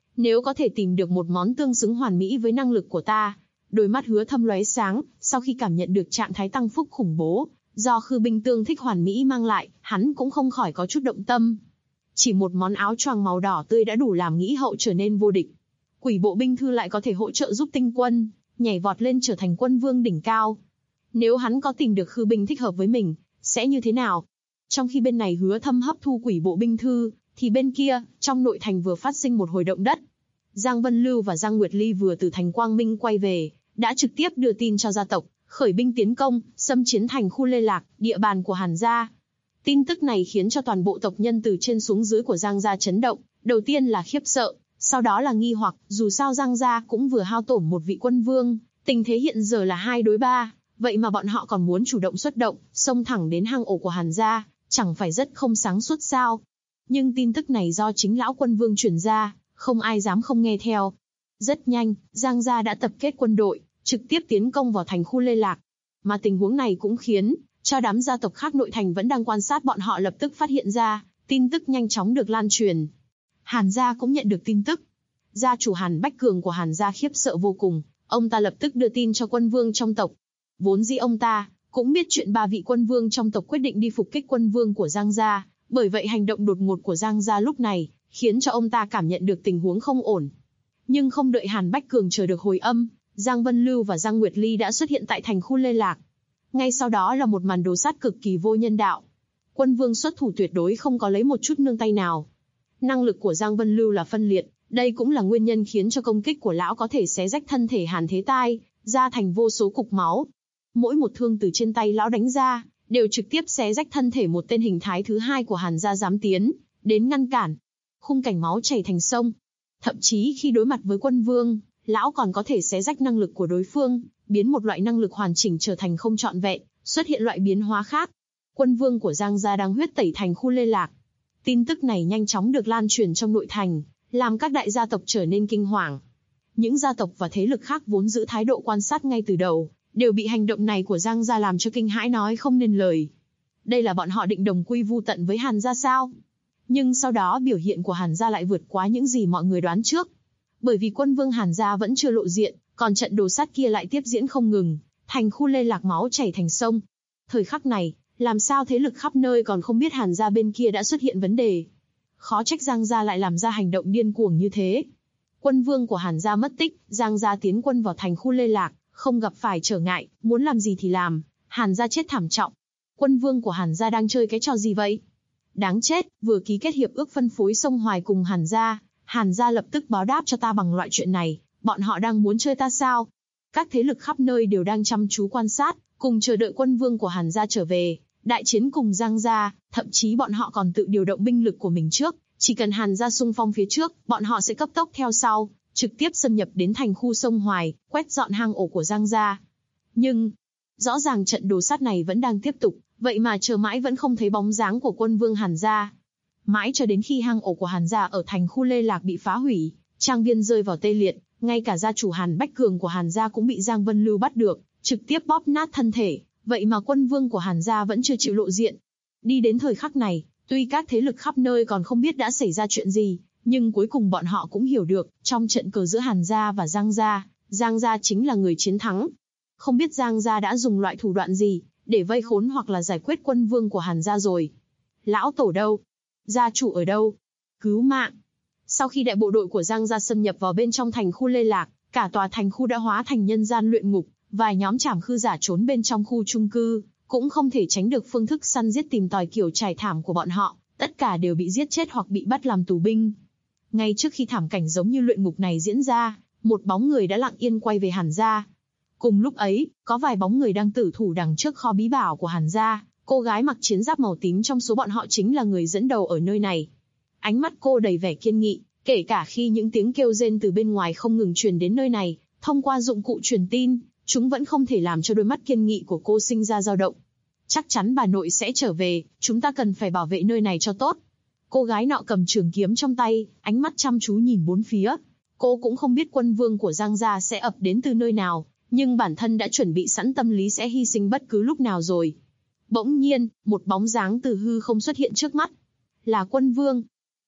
Nếu có thể tìm được một món tương xứng hoàn mỹ với năng lực của ta. Đôi mắt Hứa Thâm lóe sáng, sau khi cảm nhận được trạng thái tăng phúc khủng bố, do khư binh tương thích hoàn mỹ mang lại, hắn cũng không khỏi có chút động tâm. Chỉ một món áo choàng màu đỏ tươi đã đủ làm nghĩ hậu trở nên vô địch. Quỷ bộ binh thư lại có thể hỗ trợ giúp tinh quân, nhảy vọt lên trở thành quân vương đỉnh cao. Nếu hắn có tìm được khư binh thích hợp với mình, sẽ như thế nào? Trong khi bên này Hứa Thâm hấp thu quỷ bộ binh thư, thì bên kia, trong nội thành vừa phát sinh một hồi động đất. Giang Vân Lưu và Giang Nguyệt Ly vừa từ thành Quang Minh quay về, đã trực tiếp đưa tin cho gia tộc, khởi binh tiến công, xâm chiếm thành khu Lê Lạc, địa bàn của Hàn gia. Tin tức này khiến cho toàn bộ tộc nhân từ trên xuống dưới của Giang gia chấn động, đầu tiên là khiếp sợ, sau đó là nghi hoặc, dù sao Giang gia cũng vừa hao tổn một vị quân vương, tình thế hiện giờ là 2 đối 3, vậy mà bọn họ còn muốn chủ động xuất động, xông thẳng đến hang ổ của Hàn gia, chẳng phải rất không sáng suốt sao? Nhưng tin tức này do chính lão quân vương truyền ra, không ai dám không nghe theo. Rất nhanh, Giang gia đã tập kết quân đội, trực tiếp tiến công vào thành khu Lê Lạc. Mà tình huống này cũng khiến cho đám gia tộc khác nội thành vẫn đang quan sát bọn họ lập tức phát hiện ra, tin tức nhanh chóng được lan truyền. Hàn gia cũng nhận được tin tức. Gia chủ Hàn Bách Cường của Hàn gia khiếp sợ vô cùng, ông ta lập tức đưa tin cho quân vương trong tộc. Vốn dĩ ông ta cũng biết chuyện 3 vị quân vương trong tộc quyết định đi phục kích quân vương của Giang gia, bởi vậy hành động đột ngột của Giang gia lúc này khiến cho ông ta cảm nhận được tình huống không ổn. Nhưng không đợi Hàn Bách Cường chờ được hồi âm, Giang Vân Lưu và Giang Nguyệt Ly đã xuất hiện tại thành khu Lê Lạc. Ngay sau đó là một màn đồ sát cực kỳ vô nhân đạo. Quân vương xuất thủ tuyệt đối không có lấy một chút nương tay nào. Năng lực của Giang Vân Lưu là phân liệt, đây cũng là nguyên nhân khiến cho công kích của lão có thể xé rách thân thể Hàn Thế Tai, ra thành vô số cục máu. Mỗi một thương từ trên tay lão đánh ra, đều trực tiếp xé rách thân thể một tên hình thái thứ hai của Hàn gia dám tiến đến ngăn cản. Khung cảnh máu chảy thành sông. Thậm chí khi đối mặt với quân vương, lão còn có thể xé rách năng lực của đối phương, biến một loại năng lực hoàn chỉnh trở thành không trọn vẹn, xuất hiện loại biến hóa khác. Quân vương của Giang gia đang huyết tẩy thành khu Lê Lạc. Tin tức này nhanh chóng được lan truyền trong nội thành, làm các đại gia tộc trở nên kinh hoàng. Những gia tộc và thế lực khác vốn giữ thái độ quan sát ngay từ đầu, đều bị hành động này của Giang gia làm cho kinh hãi nói không nên lời. Đây là bọn họ định đồng quy vu tận với Hàn gia sao? Nhưng sau đó biểu hiện của Hàn gia lại vượt quá những gì mọi người đoán trước. Bởi vì quân vương Hàn gia vẫn chưa lộ diện, còn trận đồ sát kia lại tiếp diễn không ngừng, thành khu Lê Lạc máu chảy thành sông. Thời khắc này, làm sao thế lực khắp nơi còn không biết Hàn gia bên kia đã xuất hiện vấn đề. Khó trách Giang gia lại làm ra hành động điên cuồng như thế. Quân vương của Hàn gia mất tích, Giang gia tiến quân vào thành khu Lê Lạc, không gặp phải trở ngại, muốn làm gì thì làm, Hàn gia chết thảm trọng. Quân vương của Hàn gia đang chơi cái trò gì vậy? Đáng chết, vừa ký kết hiệp ước phân phối sông Hoài cùng Hàn gia lập tức báo đáp cho ta bằng loại chuyện này, bọn họ đang muốn chơi ta sao? Các thế lực khắp nơi đều đang chăm chú quan sát, cùng chờ đợi quân vương của Hàn gia trở về, đại chiến cùng Giang gia, thậm chí bọn họ còn tự điều động binh lực của mình trước, chỉ cần Hàn gia xung phong phía trước, bọn họ sẽ cấp tốc theo sau, trực tiếp xâm nhập đến thành khu sông Hoài, quét dọn hang ổ của Giang gia. Nhưng, rõ ràng trận đồ sát này vẫn đang tiếp tục, vậy mà chờ mãi vẫn không thấy bóng dáng của quân vương Hàn gia. Mãi cho đến khi hang ổ của Hàn gia ở thành khu Lê Lạc bị phá hủy, trang viên rơi vào tê liệt, ngay cả gia chủ Hàn Bách Cường của Hàn gia cũng bị Giang Vân Lưu bắt được, trực tiếp bóp nát thân thể, vậy mà quân vương của Hàn gia vẫn chưa chịu lộ diện. Đi đến thời khắc này, tuy các thế lực khắp nơi còn không biết đã xảy ra chuyện gì, nhưng cuối cùng bọn họ cũng hiểu được, trong trận cờ giữa Hàn gia và Giang gia chính là người chiến thắng. Không biết Giang gia đã dùng loại thủ đoạn gì, để vây khốn hoặc là giải quyết quân vương của Hàn gia rồi. Lão tổ đâu? Gia chủ ở đâu? Cứu mạng! Sau khi đại bộ đội của Giang gia xâm nhập vào bên trong thành khu Lê Lạc, cả tòa thành khu đã hóa thành nhân gian luyện ngục, vài nhóm trảm khư giả trốn bên trong khu chung cư, cũng không thể tránh được phương thức săn giết tìm tòi kiểu trải thảm của bọn họ, tất cả đều bị giết chết hoặc bị bắt làm tù binh. Ngay trước khi thảm cảnh giống như luyện ngục này diễn ra, một bóng người đã lặng yên quay về Hàn gia. Cùng lúc ấy, có vài bóng người đang tử thủ đằng trước kho bí bảo của Hàn gia, cô gái mặc chiến giáp màu tím trong số bọn họ chính là người dẫn đầu ở nơi này. Ánh mắt cô đầy vẻ kiên nghị, kể cả khi những tiếng kêu rên từ bên ngoài không ngừng truyền đến nơi này, thông qua dụng cụ truyền tin, chúng vẫn không thể làm cho đôi mắt kiên nghị của cô sinh ra dao động. Chắc chắn bà nội sẽ trở về, chúng ta cần phải bảo vệ nơi này cho tốt. Cô gái nọ cầm trường kiếm trong tay, ánh mắt chăm chú nhìn bốn phía. Cô cũng không biết quân vương của Giang gia sẽ ập đến từ nơi nào, nhưng bản thân đã chuẩn bị sẵn tâm lý sẽ hy sinh bất cứ lúc nào rồi. Bỗng nhiên, một bóng dáng từ hư không xuất hiện trước mắt. Là quân vương.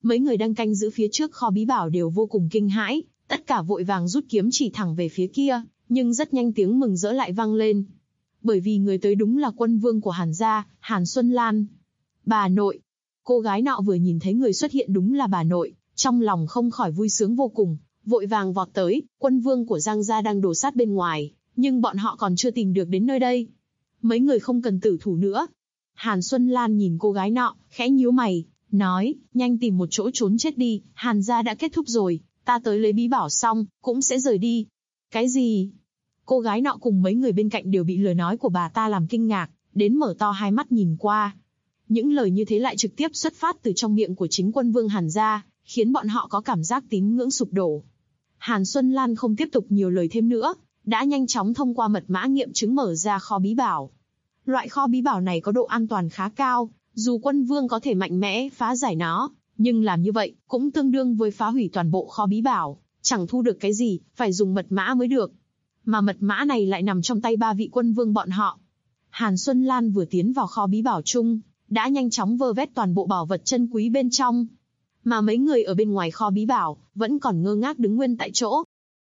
Mấy người đang canh giữ phía trước kho bí bảo đều vô cùng kinh hãi, tất cả vội vàng rút kiếm chỉ thẳng về phía kia, nhưng rất nhanh tiếng mừng rỡ lại vang lên. Bởi vì người tới đúng là quân vương của Hàn gia, Hàn Xuân Lan. Bà nội. Cô gái nọ vừa nhìn thấy người xuất hiện đúng là bà nội, trong lòng không khỏi vui sướng vô cùng, vội vàng vọt tới. Quân vương của Giang gia đang đổ sát bên ngoài, nhưng bọn họ còn chưa tìm được đến nơi đây. Mấy người không cần tử thủ nữa. Hàn Xuân Lan nhìn cô gái nọ, khẽ nhíu mày, nói, nhanh tìm một chỗ trốn chết đi, Hàn gia đã kết thúc rồi, ta tới lấy bí bảo xong, cũng sẽ rời đi. Cái gì? Cô gái nọ cùng mấy người bên cạnh đều bị lời nói của bà ta làm kinh ngạc, đến mở to hai mắt nhìn qua. Những lời như thế lại trực tiếp xuất phát từ trong miệng của chính quân vương Hàn gia, khiến bọn họ có cảm giác tín ngưỡng sụp đổ. Hàn Xuân Lan không tiếp tục nhiều lời thêm nữa, đã nhanh chóng thông qua mật mã nghiệm chứng mở ra kho bí bảo. Loại kho bí bảo này có độ an toàn khá cao, dù quân vương có thể mạnh mẽ phá giải nó, nhưng làm như vậy cũng tương đương với phá hủy toàn bộ kho bí bảo, chẳng thu được cái gì, phải dùng mật mã mới được. Mà mật mã này lại nằm trong tay 3 vị quân vương bọn họ. Hàn Xuân Lan vừa tiến vào kho bí bảo chung, đã nhanh chóng vơ vét toàn bộ bảo vật chân quý bên trong. Mà mấy người ở bên ngoài kho bí bảo, vẫn còn ngơ ngác đứng nguyên tại chỗ.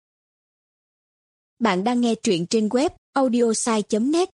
Bạn đang nghe truyện trên web audiosai.net.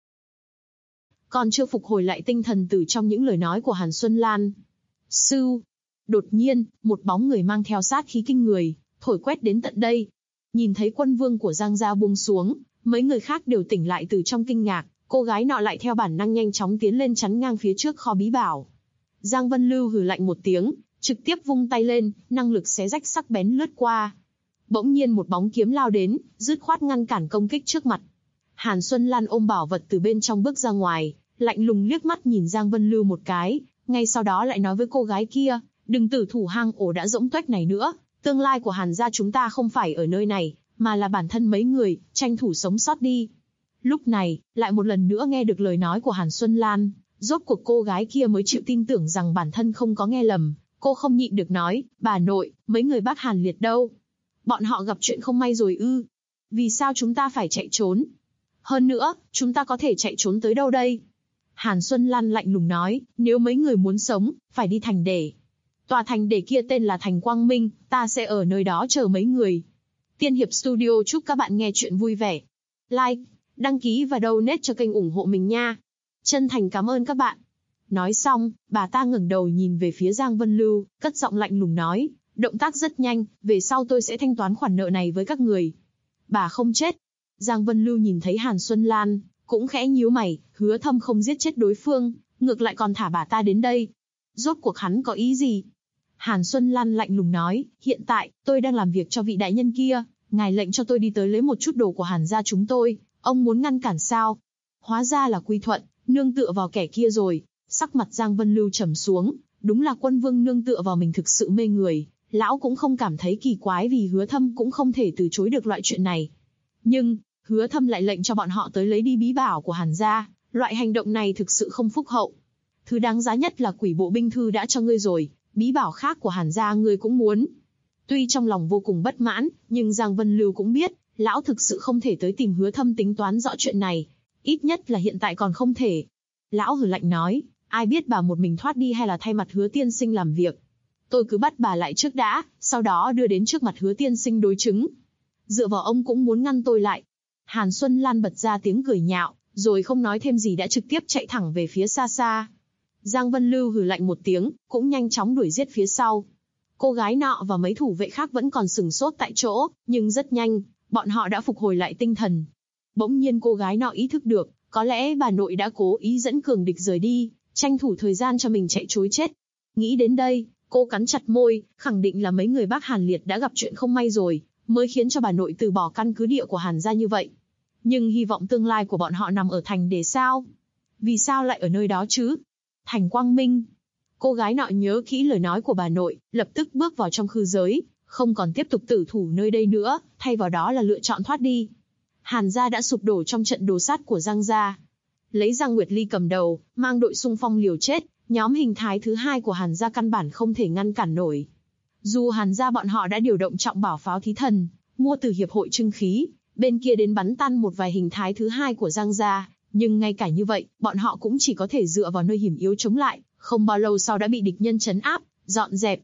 Còn chưa phục hồi lại tinh thần từ trong những lời nói của Hàn Xuân Lan. Sưu. Đột nhiên, một bóng người mang theo sát khí kinh người, thổi quét đến tận đây. Nhìn thấy quân vương của Giang gia buông xuống, mấy người khác đều tỉnh lại từ trong kinh ngạc, cô gái nọ lại theo bản năng nhanh chóng tiến lên chắn ngang phía trước kho bí bảo. Giang Vân Lưu hừ lạnh một tiếng, trực tiếp vung tay lên, năng lực xé rách sắc bén lướt qua. Bỗng nhiên một bóng kiếm lao đến, dứt khoát ngăn cản công kích trước mặt. Hàn Xuân Lan ôm bảo vật từ bên trong bước ra ngoài, lạnh lùng liếc mắt nhìn Giang Vân Lưu một cái, ngay sau đó lại nói với cô gái kia, đừng tử thủ hang ổ đã rỗng tuếch này nữa, tương lai của Hàn gia chúng ta không phải ở nơi này, mà là bản thân mấy người, tranh thủ sống sót đi. Lúc này, lại một lần nữa nghe được lời nói của Hàn Xuân Lan, rốt cuộc cô gái kia mới chịu tin tưởng rằng bản thân không có nghe lầm, cô không nhịn được nói, bà nội, mấy người bác Hàn Liệt đâu? Bọn họ gặp chuyện không may rồi ư? Vì sao chúng ta phải chạy trốn? Hơn nữa, chúng ta có thể chạy trốn tới đâu đây? Hàn Xuân Lan lạnh lùng nói, nếu mấy người muốn sống, phải đi thành để. Tòa thành để kia tên là Thành Quang Minh, ta sẽ ở nơi đó chờ mấy người. Tiên Hiệp Studio chúc các bạn nghe chuyện vui vẻ. Like, đăng ký và donate cho kênh ủng hộ mình nha. Chân thành cảm ơn các bạn. Nói xong, bà ta ngẩng đầu nhìn về phía Giang Vân Lưu, cất giọng lạnh lùng nói, động tác rất nhanh, về sau tôi sẽ thanh toán khoản nợ này với các người. Bà không chết. Giang Vân Lưu nhìn thấy Hàn Xuân Lan, cũng khẽ nhíu mày, Hứa Thâm không giết chết đối phương, ngược lại còn thả bà ta đến đây. Rốt cuộc hắn có ý gì? Hàn Xuân Lan lạnh lùng nói, hiện tại, tôi đang làm việc cho vị đại nhân kia, ngài lệnh cho tôi đi tới lấy một chút đồ của Hàn gia chúng tôi, ông muốn ngăn cản sao? Hóa ra là Quy Thuận, nương tựa vào kẻ kia rồi. Sắc mặt Giang Vân Lưu trầm xuống, đúng là quân vương nương tựa vào mình thực sự mê người, lão cũng không cảm thấy kỳ quái vì Hứa Thâm cũng không thể từ chối được loại chuyện này. Nhưng, Hứa Thâm lại lệnh cho bọn họ tới lấy đi bí bảo của Hàn gia, loại hành động này thực sự không phúc hậu. Thứ đáng giá nhất là Quỷ Bộ binh thư đã cho ngươi rồi, bí bảo khác của Hàn gia ngươi cũng muốn. Tuy trong lòng vô cùng bất mãn, nhưng Giang Vân Lưu cũng biết, lão thực sự không thể tới tìm Hứa Thâm tính toán rõ chuyện này, ít nhất là hiện tại còn không thể. Lão hừ lạnh nói, ai biết bà một mình thoát đi hay là thay mặt Hứa tiên sinh làm việc. Tôi cứ bắt bà lại trước đã, sau đó đưa đến trước mặt Hứa tiên sinh đối chứng. Dựa vào ông cũng muốn ngăn tôi lại. Hàn Xuân Lan bật ra tiếng cười nhạo, rồi không nói thêm gì đã trực tiếp chạy thẳng về phía xa xa. Giang Vân Lưu hừ lạnh một tiếng, cũng nhanh chóng đuổi giết phía sau. Cô gái nọ và mấy thủ vệ khác vẫn còn sừng sốt tại chỗ, nhưng rất nhanh, bọn họ đã phục hồi lại tinh thần. Bỗng nhiên cô gái nọ ý thức được, có lẽ bà nội đã cố ý dẫn cường địch rời đi, tranh thủ thời gian cho mình chạy trối chết. Nghĩ đến đây, cô cắn chặt môi, khẳng định là mấy người bác Hàn Liệt đã gặp chuyện không may rồi, mới khiến cho bà nội từ bỏ căn cứ địa của Hàn gia như vậy. Nhưng hy vọng tương lai của bọn họ nằm ở thành để sao? Vì sao lại ở nơi đó chứ? Thành Quang Minh. Cô gái nọ nhớ kỹ lời nói của bà nội, lập tức bước vào trong khư giới, không còn tiếp tục tử thủ nơi đây nữa, thay vào đó là lựa chọn thoát đi. Hàn gia đã sụp đổ trong trận đồ sát của Giang gia. Lấy Giang Nguyệt Ly cầm đầu, mang đội xung phong liều chết, nhóm hình thái thứ hai của Hàn gia căn bản không thể ngăn cản nổi. Dù Hàn gia bọn họ đã điều động trọng bảo pháo thí thần, mua từ hiệp hội trưng khí, bên kia đến bắn tan một vài hình thái thứ hai của Giang gia, nhưng ngay cả như vậy, bọn họ cũng chỉ có thể dựa vào nơi hiểm yếu chống lại, không bao lâu sau đã bị địch nhân trấn áp, dọn dẹp.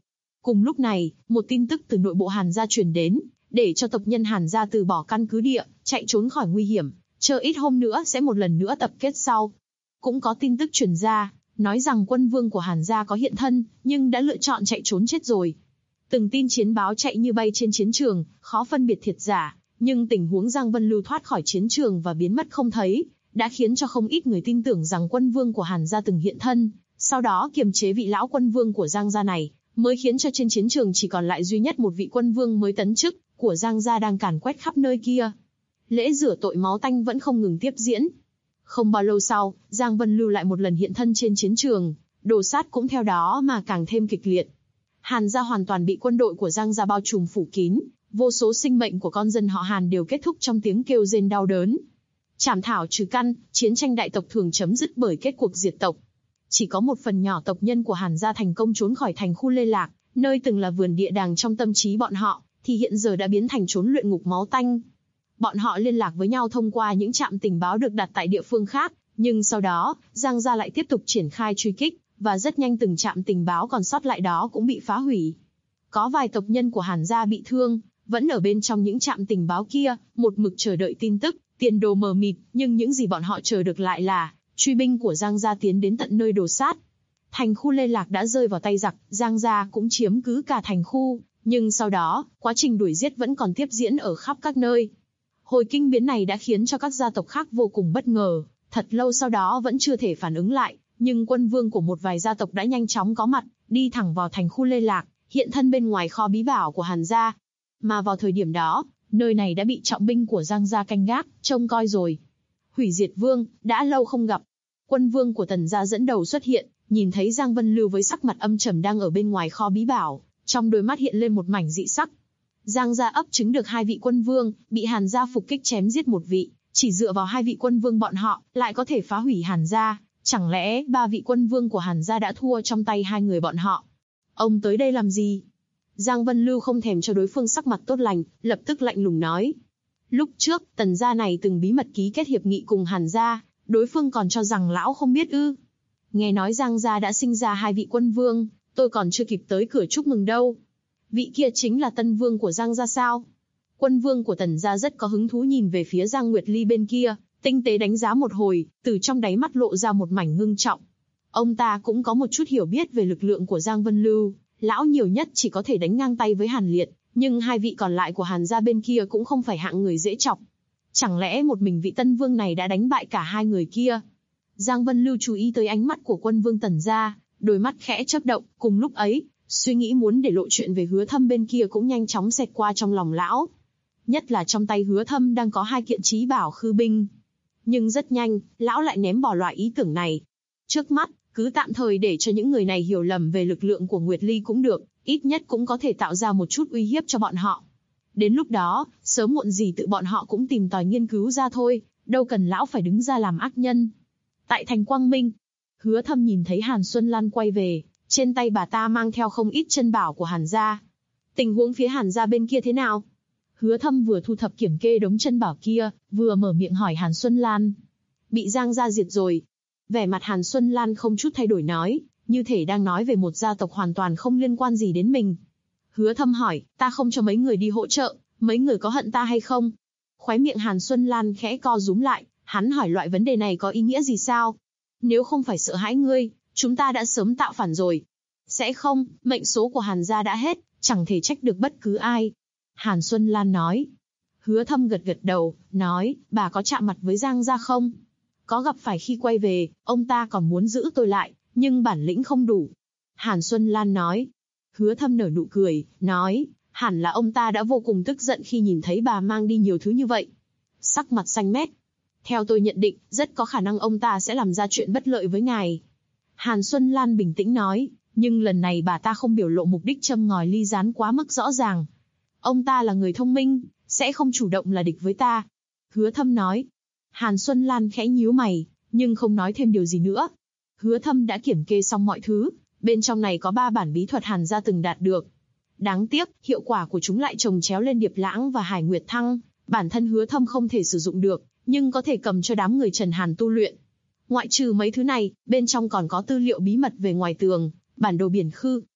Cùng lúc này, một tin tức từ nội bộ Hàn gia truyền đến, để cho tộc nhân Hàn gia từ bỏ căn cứ địa, chạy trốn khỏi nguy hiểm, chờ ít hôm nữa sẽ một lần nữa tập kết sau. Cũng có tin tức truyền ra, nói rằng quân vương của Hàn gia có hiện thân, nhưng đã lựa chọn chạy trốn chết rồi. Từng tin chiến báo chạy như bay trên chiến trường, khó phân biệt thiệt giả, nhưng tình huống Giang Vân Lưu thoát khỏi chiến trường và biến mất không thấy, đã khiến cho không ít người tin tưởng rằng quân vương của Hàn gia từng hiện thân, sau đó kiềm chế vị lão quân vương của Giang gia này, mới khiến cho trên chiến trường chỉ còn lại duy nhất một vị quân vương mới tấn chức, của Giang gia đang càn quét khắp nơi kia. Lễ rửa tội máu tanh vẫn không ngừng tiếp diễn. Không bao lâu sau, Giang Vân Lưu lại một lần hiện thân trên chiến trường, đồ sát cũng theo đó mà càng thêm kịch liệt. Hàn gia hoàn toàn bị quân đội của Giang gia bao trùm phủ kín, vô số sinh mệnh của con dân họ Hàn đều kết thúc trong tiếng kêu rên đau đớn. Chảm thảo trừ căn, chiến tranh đại tộc thường chấm dứt bởi kết cuộc diệt tộc. Chỉ có một phần nhỏ tộc nhân của Hàn gia thành công trốn khỏi thành khu Lê Lạc, nơi từng là vườn địa đàng trong tâm trí bọn họ, thì hiện giờ đã biến thành chốn luyện ngục máu tanh. Bọn họ liên lạc với nhau thông qua những trạm tình báo được đặt tại địa phương khác, nhưng sau đó, Giang gia lại tiếp tục triển khai truy kích, và rất nhanh từng trạm tình báo còn sót lại đó cũng bị phá hủy. Có vài tộc nhân của Hàn gia bị thương, vẫn ở bên trong những trạm tình báo kia, một mực chờ đợi tin tức, tiền đồ mờ mịt, nhưng những gì bọn họ chờ được lại là truy binh của Giang gia tiến đến tận nơi đồ sát. Thành khu Lê Lạc đã rơi vào tay giặc, Giang gia cũng chiếm cứ cả thành khu, nhưng sau đó, quá trình đuổi giết vẫn còn tiếp diễn ở khắp các nơi. Hồi kinh biến này đã khiến cho các gia tộc khác vô cùng bất ngờ, thật lâu sau đó vẫn chưa thể phản ứng lại, nhưng quân vương của một vài gia tộc đã nhanh chóng có mặt, đi thẳng vào thành khu Lê Lạc, hiện thân bên ngoài kho bí bảo của Hàn gia. Mà vào thời điểm đó, nơi này đã bị trọng binh của Giang gia canh gác, trông coi rồi. Hủy Diệt Vương, đã lâu không gặp. Quân vương của Tần gia dẫn đầu xuất hiện, nhìn thấy Giang Vân Lưu với sắc mặt âm trầm đang ở bên ngoài kho bí bảo, trong đôi mắt hiện lên một mảnh dị sắc. Giang gia ấp trứng được 2 vị quân vương, bị Hàn gia phục kích chém giết 1 vị, chỉ dựa vào 2 vị quân vương bọn họ, lại có thể phá hủy Hàn gia, chẳng lẽ 3 vị quân vương của Hàn gia đã thua trong tay 2 người bọn họ? Ông tới đây làm gì? Giang Vân Lưu không thèm cho đối phương sắc mặt tốt lành, lập tức lạnh lùng nói. Lúc trước, Tần gia này từng bí mật ký kết hiệp nghị cùng Hàn gia, đối phương còn cho rằng lão không biết ư? Nghe nói Giang gia đã sinh ra 2 vị quân vương, tôi còn chưa kịp tới cửa chúc mừng đâu. Vị kia chính là tân vương của Giang gia sao? Quân vương của Tần gia rất có hứng thú nhìn về phía Giang Nguyệt Ly bên kia, tinh tế đánh giá một hồi, từ trong đáy mắt lộ ra một mảnh ngưng trọng. Ông ta cũng có một chút hiểu biết về lực lượng của Giang Vân Lưu, lão nhiều nhất chỉ có thể đánh ngang tay với Hàn Liệt, nhưng 2 vị còn lại của Hàn gia bên kia cũng không phải hạng người dễ chọc. Chẳng lẽ một mình vị tân vương này đã đánh bại cả 2 người kia? Giang Vân Lưu chú ý tới ánh mắt của quân vương Tần gia, đôi mắt khẽ chớp động, cùng lúc ấy, suy nghĩ muốn để lộ chuyện về Hứa Thâm bên kia cũng nhanh chóng xẹt qua trong lòng lão. Nhất là trong tay Hứa Thâm đang có 2 kiện chí bảo khư binh. Nhưng rất nhanh, lão lại ném bỏ loại ý tưởng này. Trước mắt, cứ tạm thời để cho những người này hiểu lầm về lực lượng của Nguyệt Ly cũng được, ít nhất cũng có thể tạo ra một chút uy hiếp cho bọn họ. Đến lúc đó, sớm muộn gì tự bọn họ cũng tìm tòi nghiên cứu ra thôi, đâu cần lão phải đứng ra làm ác nhân. Tại thành Quang Minh, Hứa Thâm nhìn thấy Hàn Xuân Lan quay về, trên tay bà ta mang theo không ít chân bảo của Hàn gia. Tình huống phía Hàn gia bên kia thế nào? Hứa Thâm vừa thu thập kiểm kê đống chân bảo kia, vừa mở miệng hỏi Hàn Xuân Lan. Bị Giang gia diệt rồi. Vẻ mặt Hàn Xuân Lan không chút thay đổi nói, như thể đang nói về một gia tộc hoàn toàn không liên quan gì đến mình. Hứa Thâm hỏi, ta không cho mấy người đi hỗ trợ, mấy người có hận ta hay không? Khóe miệng Hàn Xuân Lan khẽ co rúm lại, hắn hỏi loại vấn đề này có ý nghĩa gì sao? Nếu không phải sợ hãi ngươi, chúng ta đã sớm tạo phản rồi. Sẽ không, mệnh số của Hàn gia đã hết, chẳng thể trách được bất cứ ai. Hàn Xuân Lan nói. Hứa Thâm gật gật đầu, nói, bà có chạm mặt với Giang gia không? Có gặp phải khi quay về, ông ta còn muốn giữ tôi lại, nhưng bản lĩnh không đủ. Hàn Xuân Lan nói. Hứa Thâm nở nụ cười, nói, hẳn là ông ta đã vô cùng tức giận khi nhìn thấy bà mang đi nhiều thứ như vậy. Sắc mặt xanh mét. Theo tôi nhận định, rất có khả năng ông ta sẽ làm ra chuyện bất lợi với ngài. Hàn Xuân Lan bình tĩnh nói, nhưng lần này bà ta không biểu lộ mục đích châm ngòi ly gián quá mức rõ ràng. Ông ta là người thông minh, sẽ không chủ động là địch với ta. Hứa Thâm nói. Hàn Xuân Lan khẽ nhíu mày, nhưng không nói thêm điều gì nữa. Hứa Thâm đã kiểm kê xong mọi thứ, bên trong này có 3 bản bí thuật Hàn gia từng đạt được. Đáng tiếc, hiệu quả của chúng lại chồng chéo lên Điệp Lãng và Hải Nguyệt Thăng, bản thân Hứa Thâm không thể sử dụng được, nhưng có thể cầm cho đám người Trần Hàn tu luyện. Ngoại trừ mấy thứ này, bên trong còn có tư liệu bí mật về ngoài tường, bản đồ biển khư,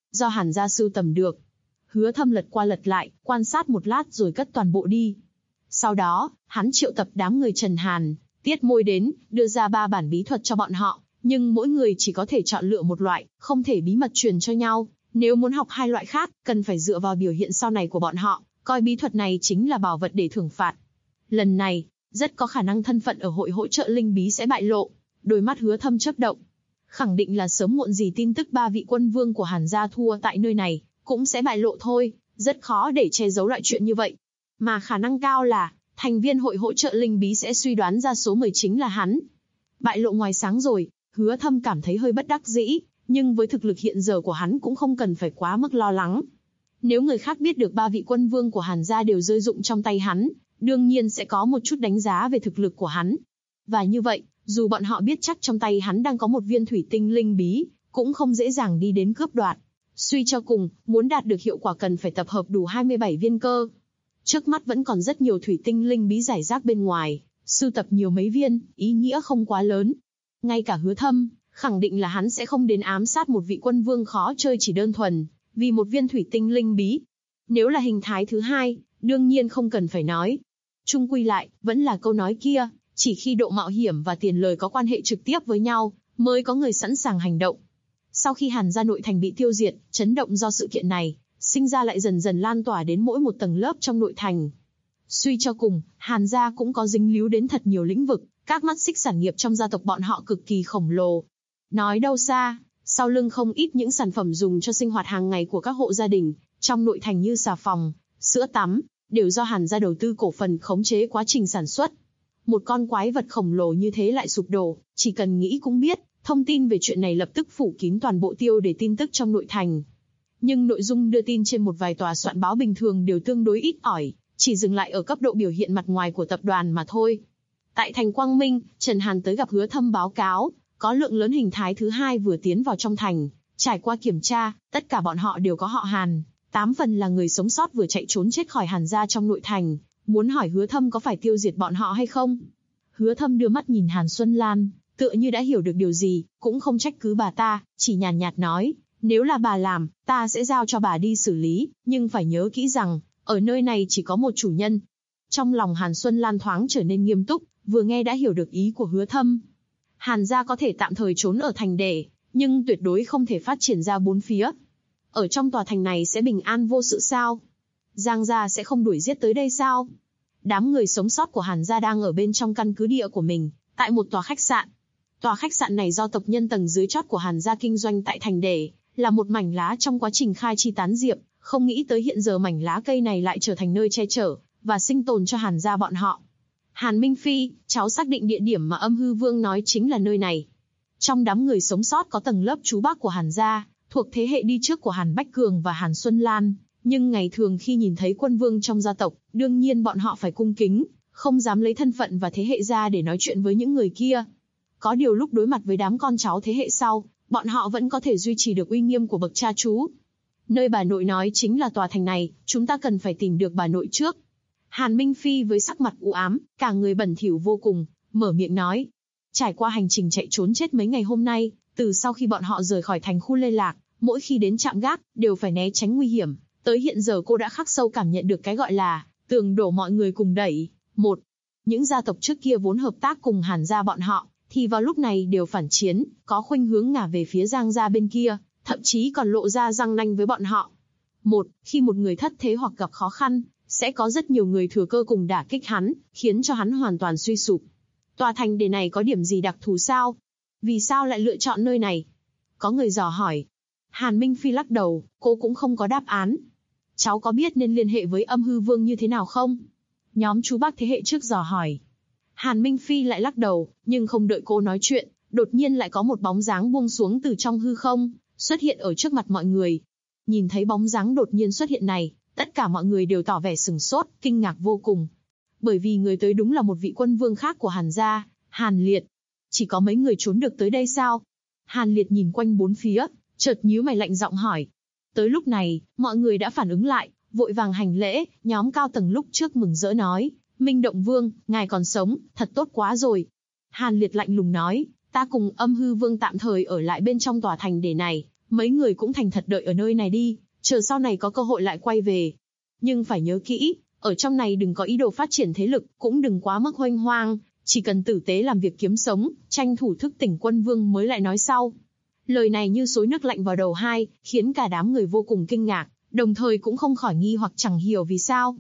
do Hàn gia sưu tầm được. Hứa Thâm lật qua lật lại, quan sát một lát rồi cất toàn bộ đi. Sau đó, hắn triệu tập đám người Trần Hàn, Tiết Môi đến, đưa ra 3 bản bí thuật cho bọn họ, nhưng mỗi người chỉ có thể chọn lựa một loại, không thể bí mật truyền cho nhau. Nếu muốn học 2 loại khác, cần phải dựa vào biểu hiện sau này của bọn họ, coi bí thuật này chính là bảo vật để thưởng phạt. Lần này, rất có khả năng thân phận ở hội hỗ trợ linh bí sẽ bại lộ. Đôi mắt Hứa Thâm chớp động. Khẳng định là sớm muộn gì tin tức 3 vị quân vương của Hàn gia thua tại nơi này, cũng sẽ bại lộ thôi, rất khó để che giấu loại chuyện như vậy. Mà khả năng cao là, thành viên hội hỗ trợ linh bí sẽ suy đoán ra số 10 chính là hắn. Bại lộ ngoài sáng rồi, Hứa Thâm cảm thấy hơi bất đắc dĩ, nhưng với thực lực hiện giờ của hắn cũng không cần phải quá mức lo lắng. Nếu người khác biết được 3 vị quân vương của Hàn gia đều rơi dụng trong tay hắn, đương nhiên sẽ có một chút đánh giá về thực lực của hắn. Và như vậy, dù bọn họ biết chắc trong tay hắn đang có một viên thủy tinh linh bí, cũng không dễ dàng đi đến cướp đoạt. Suy cho cùng, muốn đạt được hiệu quả cần phải tập hợp đủ 27 viên cơ. Trước mắt vẫn còn rất nhiều thủy tinh linh bí rải rác bên ngoài, sưu tập nhiều mấy viên, ý nghĩa không quá lớn. Ngay cả Hứa Thâm, khẳng định là hắn sẽ không đến ám sát một vị quân vương khó chơi chỉ đơn thuần, vì một viên thủy tinh linh bí. Nếu là hình thái thứ hai, đương nhiên không cần phải nói. Chung quy lại, vẫn là câu nói kia, chỉ khi độ mạo hiểm và tiền lời có quan hệ trực tiếp với nhau, mới có người sẵn sàng hành động. Sau khi Hàn gia nội thành bị tiêu diệt, chấn động do sự kiện này, sinh ra lại dần dần lan tỏa đến mỗi một tầng lớp trong nội thành. Suy cho cùng, Hàn gia cũng có dính líu đến thật nhiều lĩnh vực, các mắt xích sản nghiệp trong gia tộc bọn họ cực kỳ khổng lồ. Nói đâu xa, sau lưng không ít những sản phẩm dùng cho sinh hoạt hàng ngày của các hộ gia đình, trong nội thành như xà phòng, sữa tắm, đều do Hàn gia đầu tư cổ phần khống chế quá trình sản xuất. Một con quái vật khổng lồ như thế lại sụp đổ, chỉ cần nghĩ cũng biết, thông tin về chuyện này lập tức phủ kín toàn bộ tiêu để tin tức trong nội thành. Nhưng nội dung đưa tin trên một vài tòa soạn báo bình thường đều tương đối ít ỏi, chỉ dừng lại ở cấp độ biểu hiện mặt ngoài của tập đoàn mà thôi. Tại thành Quang Minh, Trần Hàn tới gặp Hứa Thâm báo cáo, có lượng lớn hình thái thứ hai vừa tiến vào trong thành. Trải qua kiểm tra, tất cả bọn họ đều có họ Hàn, 8 phần là người sống sót vừa chạy trốn chết khỏi Hàn gia trong nội thành. Muốn hỏi Hứa Thâm có phải tiêu diệt bọn họ hay không? Hứa Thâm đưa mắt nhìn Hàn Xuân Lan, tựa như đã hiểu được điều gì, cũng không trách cứ bà ta, chỉ nhàn nhạt nói, nếu là bà làm, ta sẽ giao cho bà đi xử lý, nhưng phải nhớ kỹ rằng, ở nơi này chỉ có một chủ nhân. Trong lòng Hàn Xuân Lan thoáng trở nên nghiêm túc, vừa nghe đã hiểu được ý của Hứa Thâm. Hàn gia có thể tạm thời trốn ở thành để, nhưng tuyệt đối không thể phát triển ra bốn phía. Ở trong tòa thành này sẽ bình an vô sự sao? Giang gia sẽ không đuổi giết tới đây sao? Đám người sống sót của Hàn gia đang ở bên trong căn cứ địa của mình, tại một tòa khách sạn. Tòa khách sạn này do tộc nhân tầng dưới chót của Hàn gia kinh doanh tại thành để, là một mảnh lá trong quá trình khai chi tán diệp, không nghĩ tới hiện giờ mảnh lá cây này lại trở thành nơi che chở và sinh tồn cho Hàn gia bọn họ. Hàn Minh Phi, cháu xác định địa điểm mà Âm Hư Vương nói chính là nơi này. Trong đám người sống sót có tầng lớp chú bác của Hàn gia, thuộc thế hệ đi trước của Hàn Bách Cường và Hàn Xuân Lan, nhưng ngày thường khi nhìn thấy quân vương trong gia tộc, đương nhiên bọn họ phải cung kính, không dám lấy thân phận và thế hệ ra để nói chuyện với những người kia. Có điều lúc đối mặt với đám con cháu thế hệ sau, bọn họ vẫn có thể duy trì được uy nghiêm của bậc cha chú. Nơi bà nội nói chính là tòa thành này, chúng ta cần phải tìm được bà nội trước. Hàn Minh Phi với sắc mặt u ám, cả người bẩn thỉu vô cùng, mở miệng nói. Trải qua hành trình chạy trốn chết mấy ngày hôm nay, từ sau khi bọn họ rời khỏi thành khu Lê Lạc, mỗi khi đến trạm gác, đều phải né tránh nguy hiểm. Tới hiện giờ cô đã khắc sâu cảm nhận được cái gọi là, tường đổ mọi người cùng đẩy. Một, những gia tộc trước kia vốn hợp tác cùng Hàn gia bọn họ, thì vào lúc này đều phản chiến, có khuynh hướng ngả về phía Giang gia bên kia, thậm chí còn lộ ra răng nanh với bọn họ. Một, khi một người thất thế hoặc gặp khó khăn, sẽ có rất nhiều người thừa cơ cùng đả kích hắn, khiến cho hắn hoàn toàn suy sụp. Tòa thành để này có điểm gì đặc thù sao? Vì sao lại lựa chọn nơi này? Có người dò hỏi. Hàn Minh Phi lắc đầu, cô cũng không có đáp án. Cháu có biết nên liên hệ với Âm Hư Vương như thế nào không? Nhóm chú bác thế hệ trước dò hỏi. Hàn Minh Phi lại lắc đầu, nhưng không đợi cô nói chuyện, đột nhiên lại có một bóng dáng buông xuống từ trong hư không, xuất hiện ở trước mặt mọi người. Nhìn thấy bóng dáng đột nhiên xuất hiện này, tất cả mọi người đều tỏ vẻ sửng sốt, kinh ngạc vô cùng. Bởi vì người tới đúng là một vị quân vương khác của Hàn gia, Hàn Liệt. Chỉ có mấy người trốn được tới đây sao? Hàn Liệt nhìn quanh bốn phía, chợt nhíu mày lạnh giọng hỏi. Tới lúc này, mọi người đã phản ứng lại, vội vàng hành lễ, nhóm cao tầng lúc trước mừng rỡ nói. Minh Động Vương, ngài còn sống, thật tốt quá rồi. Hàn Liệt lạnh lùng nói, ta cùng Âm Hư Vương tạm thời ở lại bên trong tòa thành để này, mấy người cũng thành thật đợi ở nơi này đi, chờ sau này có cơ hội lại quay về. Nhưng phải nhớ kỹ, ở trong này đừng có ý đồ phát triển thế lực, cũng đừng quá mức hoanh hoang, chỉ cần tử tế làm việc kiếm sống, tranh thủ thức tỉnh Quân Vương mới lại nói sau. Lời này như xối nước lạnh vào đầu hai, khiến cả đám người vô cùng kinh ngạc, đồng thời cũng không khỏi nghi hoặc chẳng hiểu vì sao.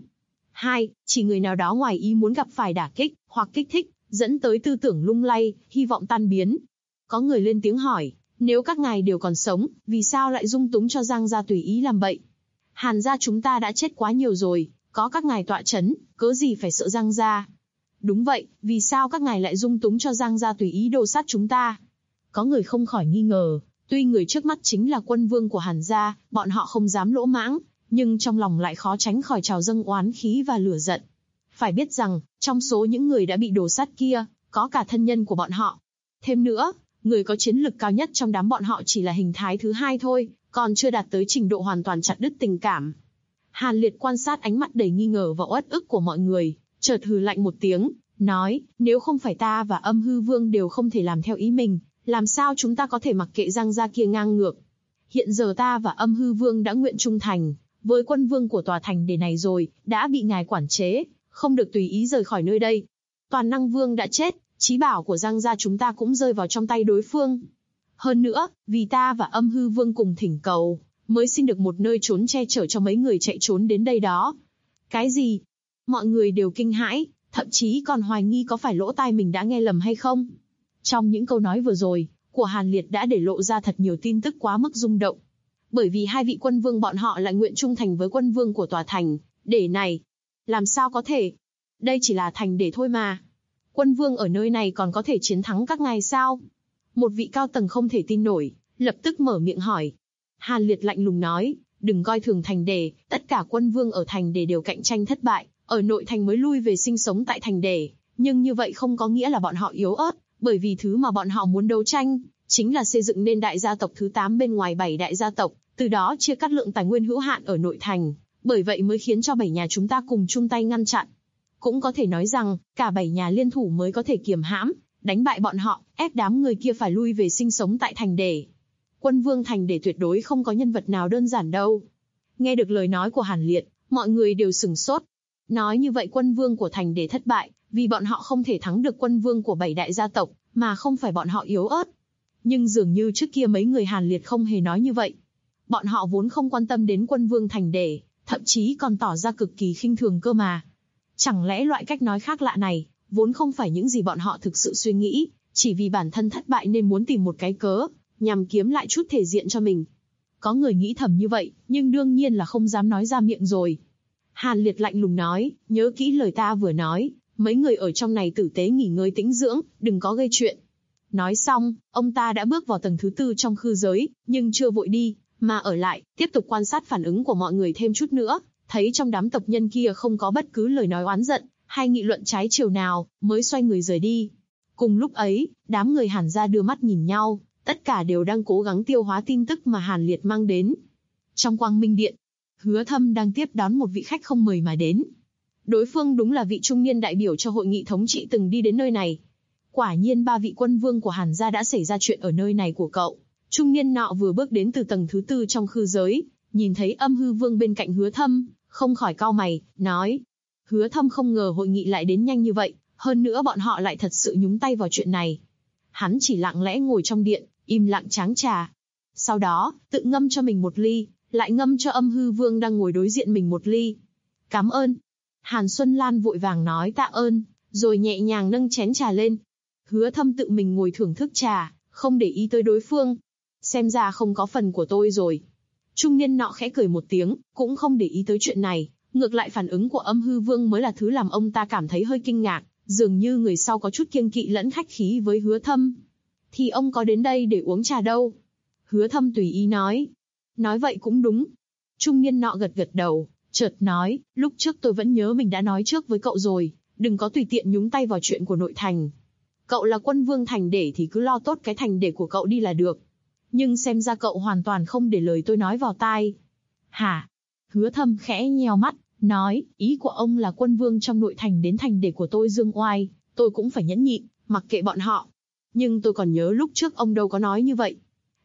Chỉ người nào đó ngoài ý muốn gặp phải đả kích, hoặc kích thích, dẫn tới tư tưởng lung lay, hy vọng tan biến. Có người lên tiếng hỏi, nếu các ngài đều còn sống, vì sao lại dung túng cho Giang gia tùy ý làm bậy? Hàn gia chúng ta đã chết quá nhiều rồi, có các ngài tọa chấn, cớ gì phải sợ Giang gia? Đúng vậy, vì sao các ngài lại dung túng cho Giang gia tùy ý đồ sát chúng ta? Có người không khỏi nghi ngờ, tuy người trước mắt chính là Quân Vương của Hàn gia, bọn họ không dám lỗ mãng, nhưng trong lòng lại khó tránh khỏi trào dâng oán khí và lửa giận. Phải biết rằng, trong số những người đã bị đổ sát kia, có cả thân nhân của bọn họ. Thêm nữa, người có chiến lực cao nhất trong đám bọn họ chỉ là hình thái thứ hai thôi, còn chưa đạt tới trình độ hoàn toàn chặt đứt tình cảm. Hàn Liệt quan sát ánh mắt đầy nghi ngờ và uất ức của mọi người, chợt hừ lạnh một tiếng, nói, nếu không phải ta và Âm Hư Vương đều không thể làm theo ý mình, làm sao chúng ta có thể mặc kệ Giang gia kia ngang ngược? Hiện giờ ta và Âm Hư Vương đã nguyện trung thành với Quân Vương của tòa thành để này rồi, đã bị ngài quản chế, không được tùy ý rời khỏi nơi đây. Toàn Năng Vương đã chết, chí bảo của Giang gia chúng ta cũng rơi vào trong tay đối phương. Hơn nữa, vì ta và Âm Hư Vương cùng thỉnh cầu, mới xin được một nơi trốn che chở cho mấy người chạy trốn đến đây đó. Cái gì? Mọi người đều kinh hãi, thậm chí còn hoài nghi có phải lỗ tai mình đã nghe lầm hay không. Trong những câu nói vừa rồi, của Hàn Liệt đã để lộ ra thật nhiều tin tức quá mức rung động. Bởi vì hai vị Quân Vương bọn họ lại nguyện trung thành với Quân Vương của tòa thành, để này. Làm sao có thể? Đây chỉ là thành để thôi mà. Quân Vương ở nơi này còn có thể chiến thắng các ngài sao? Một vị cao tầng không thể tin nổi, lập tức mở miệng hỏi. Hàn Liệt lạnh lùng nói, đừng coi thường thành đề, tất cả Quân Vương ở thành đề đều cạnh tranh thất bại, ở nội thành mới lui về sinh sống tại thành đề, nhưng như vậy không có nghĩa là bọn họ yếu ớt, bởi vì thứ mà bọn họ muốn đấu tranh, chính là xây dựng nên đại gia tộc thứ 8 bên ngoài 7 đại gia tộc, từ đó chia cắt lượng tài nguyên hữu hạn ở nội thành, bởi vậy mới khiến cho 7 nhà chúng ta cùng chung tay ngăn chặn. Cũng có thể nói rằng, cả 7 nhà liên thủ mới có thể kiềm hãm, đánh bại bọn họ, ép đám người kia phải lui về sinh sống tại thành đề. Quân Vương thành đề tuyệt đối không có nhân vật nào đơn giản đâu. Nghe được lời nói của Hàn Liệt, mọi người đều sửng sốt. Nói như vậy Quân Vương của thành đề thất bại, vì bọn họ không thể thắng được Quân Vương của 7 đại gia tộc, mà không phải bọn họ yếu ớt. Nhưng dường như trước kia mấy người Hàn Liệt không hề nói như vậy. Bọn họ vốn không quan tâm đến Quân Vương thành đề, thậm chí còn tỏ ra cực kỳ khinh thường cơ mà. Chẳng lẽ loại cách nói khác lạ này, vốn không phải những gì bọn họ thực sự suy nghĩ, chỉ vì bản thân thất bại nên muốn tìm một cái cớ, nhằm kiếm lại chút thể diện cho mình. Có người nghĩ thầm như vậy, nhưng đương nhiên là không dám nói ra miệng rồi. Hàn Liệt lạnh lùng nói, nhớ kỹ lời ta vừa nói, mấy người ở trong này tử tế nghỉ ngơi tĩnh dưỡng, đừng có gây chuyện. Nói xong, ông ta đã bước vào tầng thứ 4 trong khư giới, nhưng chưa vội đi, mà ở lại, tiếp tục quan sát phản ứng của mọi người thêm chút nữa, thấy trong đám tộc nhân kia không có bất cứ lời nói oán giận, hay nghị luận trái chiều nào, mới xoay người rời đi. Cùng lúc ấy, đám người Hàn gia đưa mắt nhìn nhau, tất cả đều đang cố gắng tiêu hóa tin tức mà Hàn Liệt mang đến. Trong Quang Minh Điện, Hứa Thâm đang tiếp đón một vị khách không mời mà đến. Đối phương đúng là vị trung niên đại biểu cho hội nghị thống trị từng đi đến nơi này. Quả nhiên 3 vị Quân Vương của Hàn gia đã xảy ra chuyện ở nơi này của cậu. Trung niên nọ vừa bước đến từ tầng thứ 4 trong khư giới, nhìn thấy Âm Hư Vương bên cạnh Hứa Thâm, không khỏi cau mày, nói. Hứa Thâm không ngờ hội nghị lại đến nhanh như vậy, hơn nữa bọn họ lại thật sự nhúng tay vào chuyện này. Hắn chỉ lặng lẽ ngồi trong điện, im lặng cháng trà. Sau đó, tự ngâm cho mình một ly, lại ngâm cho Âm Hư Vương đang ngồi đối diện mình một ly. Cảm ơn. Hàn Xuân Lan vội vàng nói tạ ơn, rồi nhẹ nhàng nâng chén trà lên. Hứa Thâm tự mình ngồi thưởng thức trà, không để ý tới đối phương. Xem ra không có phần của tôi rồi. Trung niên nọ khẽ cười một tiếng, cũng không để ý tới chuyện này. Ngược lại phản ứng của Âm Hư Vương mới là thứ làm ông ta cảm thấy hơi kinh ngạc, dường như người sau có chút kiêng kỵ lẫn khách khí với Hứa Thâm. Thì ông có đến đây để uống trà đâu? Hứa Thâm tùy ý nói. Nói vậy cũng đúng. Trung niên nọ gật gật đầu, chợt nói, lúc trước tôi vẫn nhớ mình đã nói trước với cậu rồi, đừng có tùy tiện nhúng tay vào chuyện của nội thành. Cậu là Quân Vương thành để thì cứ lo tốt cái thành để của cậu đi là được. Nhưng xem ra cậu hoàn toàn không để lời tôi nói vào tai. Hả? Hứa Thâm khẽ nheo mắt, nói, ý của ông là Quân Vương trong nội thành đến thành để của tôi dương oai, tôi cũng phải nhẫn nhịn, mặc kệ bọn họ. Nhưng tôi còn nhớ lúc trước ông đâu có nói như vậy.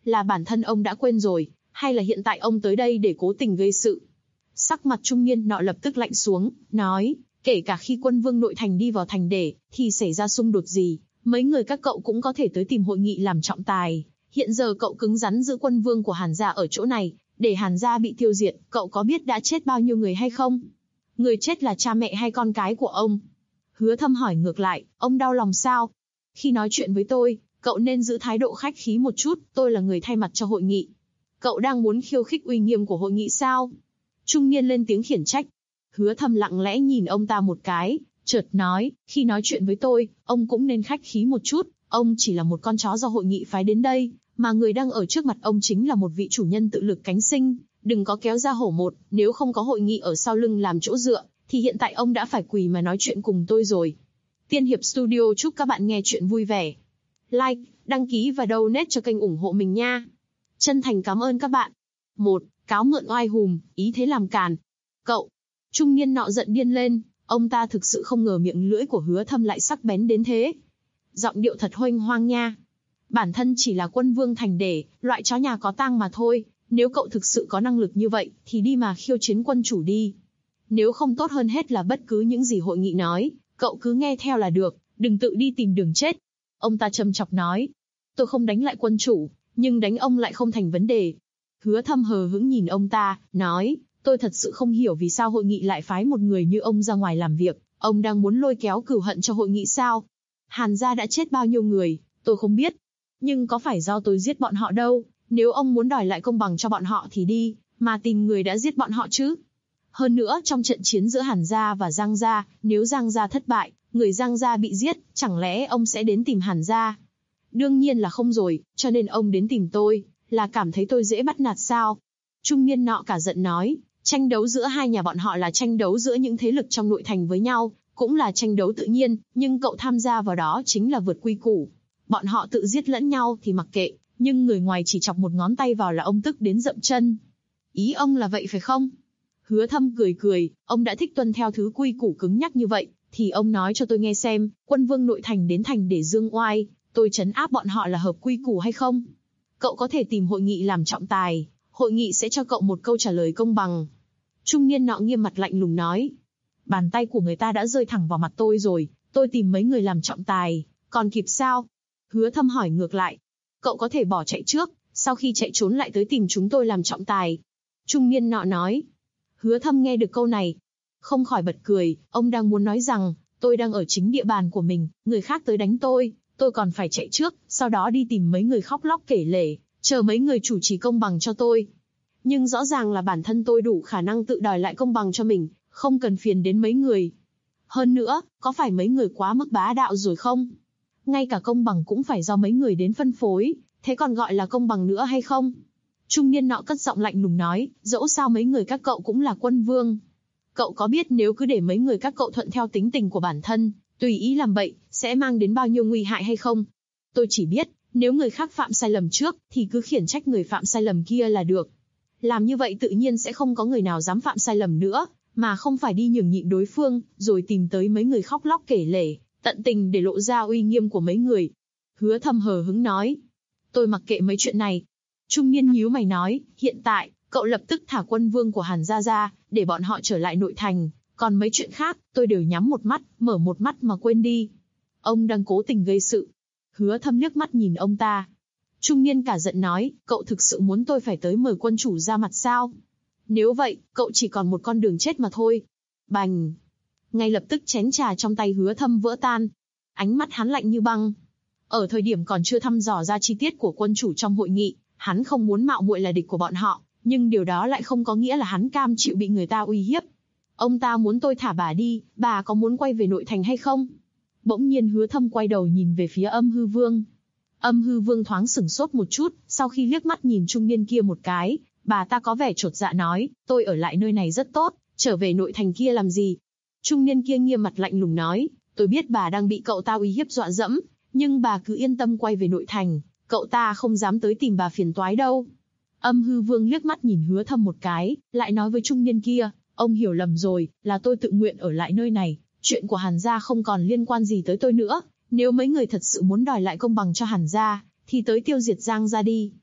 Là bản thân ông đã quên rồi, hay là hiện tại ông tới đây để cố tình gây sự? Sắc mặt trung niên nọ lập tức lạnh xuống, nói, kể cả khi quân vương nội thành đi vào thành để, thì xảy ra xung đột gì, mấy người các cậu cũng có thể tới tìm hội nghị làm trọng tài. Hiện giờ cậu cứng rắn giữ quân vương của Hàn gia ở chỗ này, để Hàn gia bị tiêu diệt, cậu có biết đã chết bao nhiêu người hay không? Người chết là cha mẹ hay con cái của ông? Hứa Thâm hỏi ngược lại, ông đau lòng sao? Khi nói chuyện với tôi, cậu nên giữ thái độ khách khí một chút, tôi là người thay mặt cho hội nghị. Cậu đang muốn khiêu khích uy nghiêm của hội nghị sao? Trung niên lên tiếng khiển trách. Hứa Thâm lặng lẽ nhìn ông ta một cái, chợt nói, khi nói chuyện với tôi, ông cũng nên khách khí một chút, ông chỉ là một con chó do hội nghị phái đến đây, mà người đang ở trước mặt ông chính là một vị chủ nhân tự lực cánh sinh, đừng có kéo ra hổ một, nếu không có hội nghị ở sau lưng làm chỗ dựa, thì hiện tại ông đã phải quỳ mà nói chuyện cùng tôi rồi. Tiên Hiệp Studio chúc các bạn nghe chuyện vui vẻ. Like, đăng ký và donate cho kênh ủng hộ mình nha. Chân thành cảm ơn các bạn. 1. Cáo mượn oai hùm, ý thế làm càn. Cậu! Trung niên nọ giận điên lên, ông ta thực sự không ngờ miệng lưỡi của Hứa Thâm lại sắc bén đến thế. Giọng điệu thật huênh hoang nha. Bản thân chỉ là quân vương thành để, loại chó nhà có tang mà thôi, nếu cậu thực sự có năng lực như vậy, thì đi mà khiêu chiến quân chủ đi. Nếu không tốt hơn hết là bất cứ những gì hội nghị nói, cậu cứ nghe theo là được, đừng tự đi tìm đường chết. Ông ta châm chọc nói, tôi không đánh lại quân chủ, nhưng đánh ông lại không thành vấn đề. Hứa Thâm hờ hững nhìn ông ta, nói, tôi thật sự không hiểu vì sao hội nghị lại phái một người như ông ra ngoài làm việc, ông đang muốn lôi kéo cừu hận cho hội nghị sao? Hàn gia đã chết bao nhiêu người, tôi không biết. Nhưng có phải do tôi giết bọn họ đâu, nếu ông muốn đòi lại công bằng cho bọn họ thì đi, mà tìm người đã giết bọn họ chứ. Hơn nữa trong trận chiến giữa Hàn gia và Giang gia, nếu Giang gia thất bại, người Giang gia bị giết, chẳng lẽ ông sẽ đến tìm Hàn gia? Đương nhiên là không rồi, cho nên ông đến tìm tôi, là cảm thấy tôi dễ bắt nạt sao? Trung niên nọ cả giận nói, tranh đấu giữa hai nhà bọn họ là tranh đấu giữa những thế lực trong nội thành với nhau, cũng là tranh đấu tự nhiên, nhưng cậu tham gia vào đó chính là vượt quy củ. Bọn họ tự giết lẫn nhau thì mặc kệ, nhưng người ngoài chỉ chọc một ngón tay vào là ông tức đến dậm chân. Ý ông là vậy phải không? Hứa Thâm cười cười, ông đã thích tuân theo thứ quy củ cứng nhắc như vậy, thì ông nói cho tôi nghe xem, quân vương nội thành đến thành để dương oai, tôi trấn áp bọn họ là hợp quy củ hay không? Cậu có thể tìm hội nghị làm trọng tài, hội nghị sẽ cho cậu một câu trả lời công bằng. Trung niên nọ nghiêm mặt lạnh lùng nói, bàn tay của người ta đã rơi thẳng vào mặt tôi rồi, tôi tìm mấy người làm trọng tài, còn kịp sao? Hứa Thâm hỏi ngược lại, cậu có thể bỏ chạy trước, sau khi chạy trốn lại tới tìm chúng tôi làm trọng tài. Trung niên nọ nói. Hứa Thâm nghe được câu này, không khỏi bật cười, ông đang muốn nói rằng, tôi đang ở chính địa bàn của mình, người khác tới đánh tôi còn phải chạy trước, sau đó đi tìm mấy người khóc lóc kể lể, chờ mấy người chủ trì công bằng cho tôi. Nhưng rõ ràng là bản thân tôi đủ khả năng tự đòi lại công bằng cho mình, không cần phiền đến mấy người. Hơn nữa, có phải mấy người quá mức bá đạo rồi không? Ngay cả công bằng cũng phải do mấy người đến phân phối, thế còn gọi là công bằng nữa hay không? Trung niên nọ cất giọng lạnh lùng nói, dẫu sao mấy người các cậu cũng là quân vương. Cậu có biết nếu cứ để mấy người các cậu thuận theo tính tình của bản thân, tùy ý làm bậy, sẽ mang đến bao nhiêu nguy hại hay không? Tôi chỉ biết, nếu người khác phạm sai lầm trước, thì cứ khiển trách người phạm sai lầm kia là được. Làm như vậy tự nhiên sẽ không có người nào dám phạm sai lầm nữa, mà không phải đi nhường nhịn đối phương, rồi tìm tới mấy người khóc lóc kể lể, tận tình để lộ ra uy nghiêm của mấy người. Hứa Thâm hờ hững nói, tôi mặc kệ mấy chuyện này. Trung niên nhíu mày nói, hiện tại, cậu lập tức thả quân vương của Hàn gia ra, để bọn họ trở lại nội thành, còn mấy chuyện khác, tôi đều nhắm một mắt, mở một mắt mà quên đi. Ông đang cố tình gây sự. Hứa Thâm liếc mắt nhìn ông ta. Trung niên cả giận nói, cậu thực sự muốn tôi phải tới mời quân chủ ra mặt sao? Nếu vậy, cậu chỉ còn một con đường chết mà thôi. Bành! Ngay lập tức chén trà trong tay Hứa Thâm vỡ tan. Ánh mắt hắn lạnh như băng. Ở thời điểm còn chưa thăm dò ra chi tiết của quân chủ trong hội nghị, hắn không muốn mạo muội là địch của bọn họ, nhưng điều đó lại không có nghĩa là hắn cam chịu bị người ta uy hiếp. Ông ta muốn tôi thả bà đi, bà có muốn quay về nội thành hay không? Bỗng nhiên Hứa Thâm quay đầu nhìn về phía Âm Hư Vương. Âm Hư Vương thoáng sửng sốt một chút, sau khi liếc mắt nhìn trung niên kia một cái, bà ta có vẻ chột dạ nói, tôi ở lại nơi này rất tốt, trở về nội thành kia làm gì? Trung niên kia nghiêm mặt lạnh lùng nói, tôi biết bà đang bị cậu ta uy hiếp dọa dẫm, nhưng bà cứ yên tâm quay về nội thành, cậu ta không dám tới tìm bà phiền toái đâu. Âm Hư Vương liếc mắt nhìn Hứa Thâm một cái, lại nói với trung niên kia, ông hiểu lầm rồi, là tôi tự nguyện ở lại nơi này, chuyện của Hàn gia không còn liên quan gì tới tôi nữa, nếu mấy người thật sự muốn đòi lại công bằng cho Hàn gia, thì tới tiêu diệt Giang gia đi.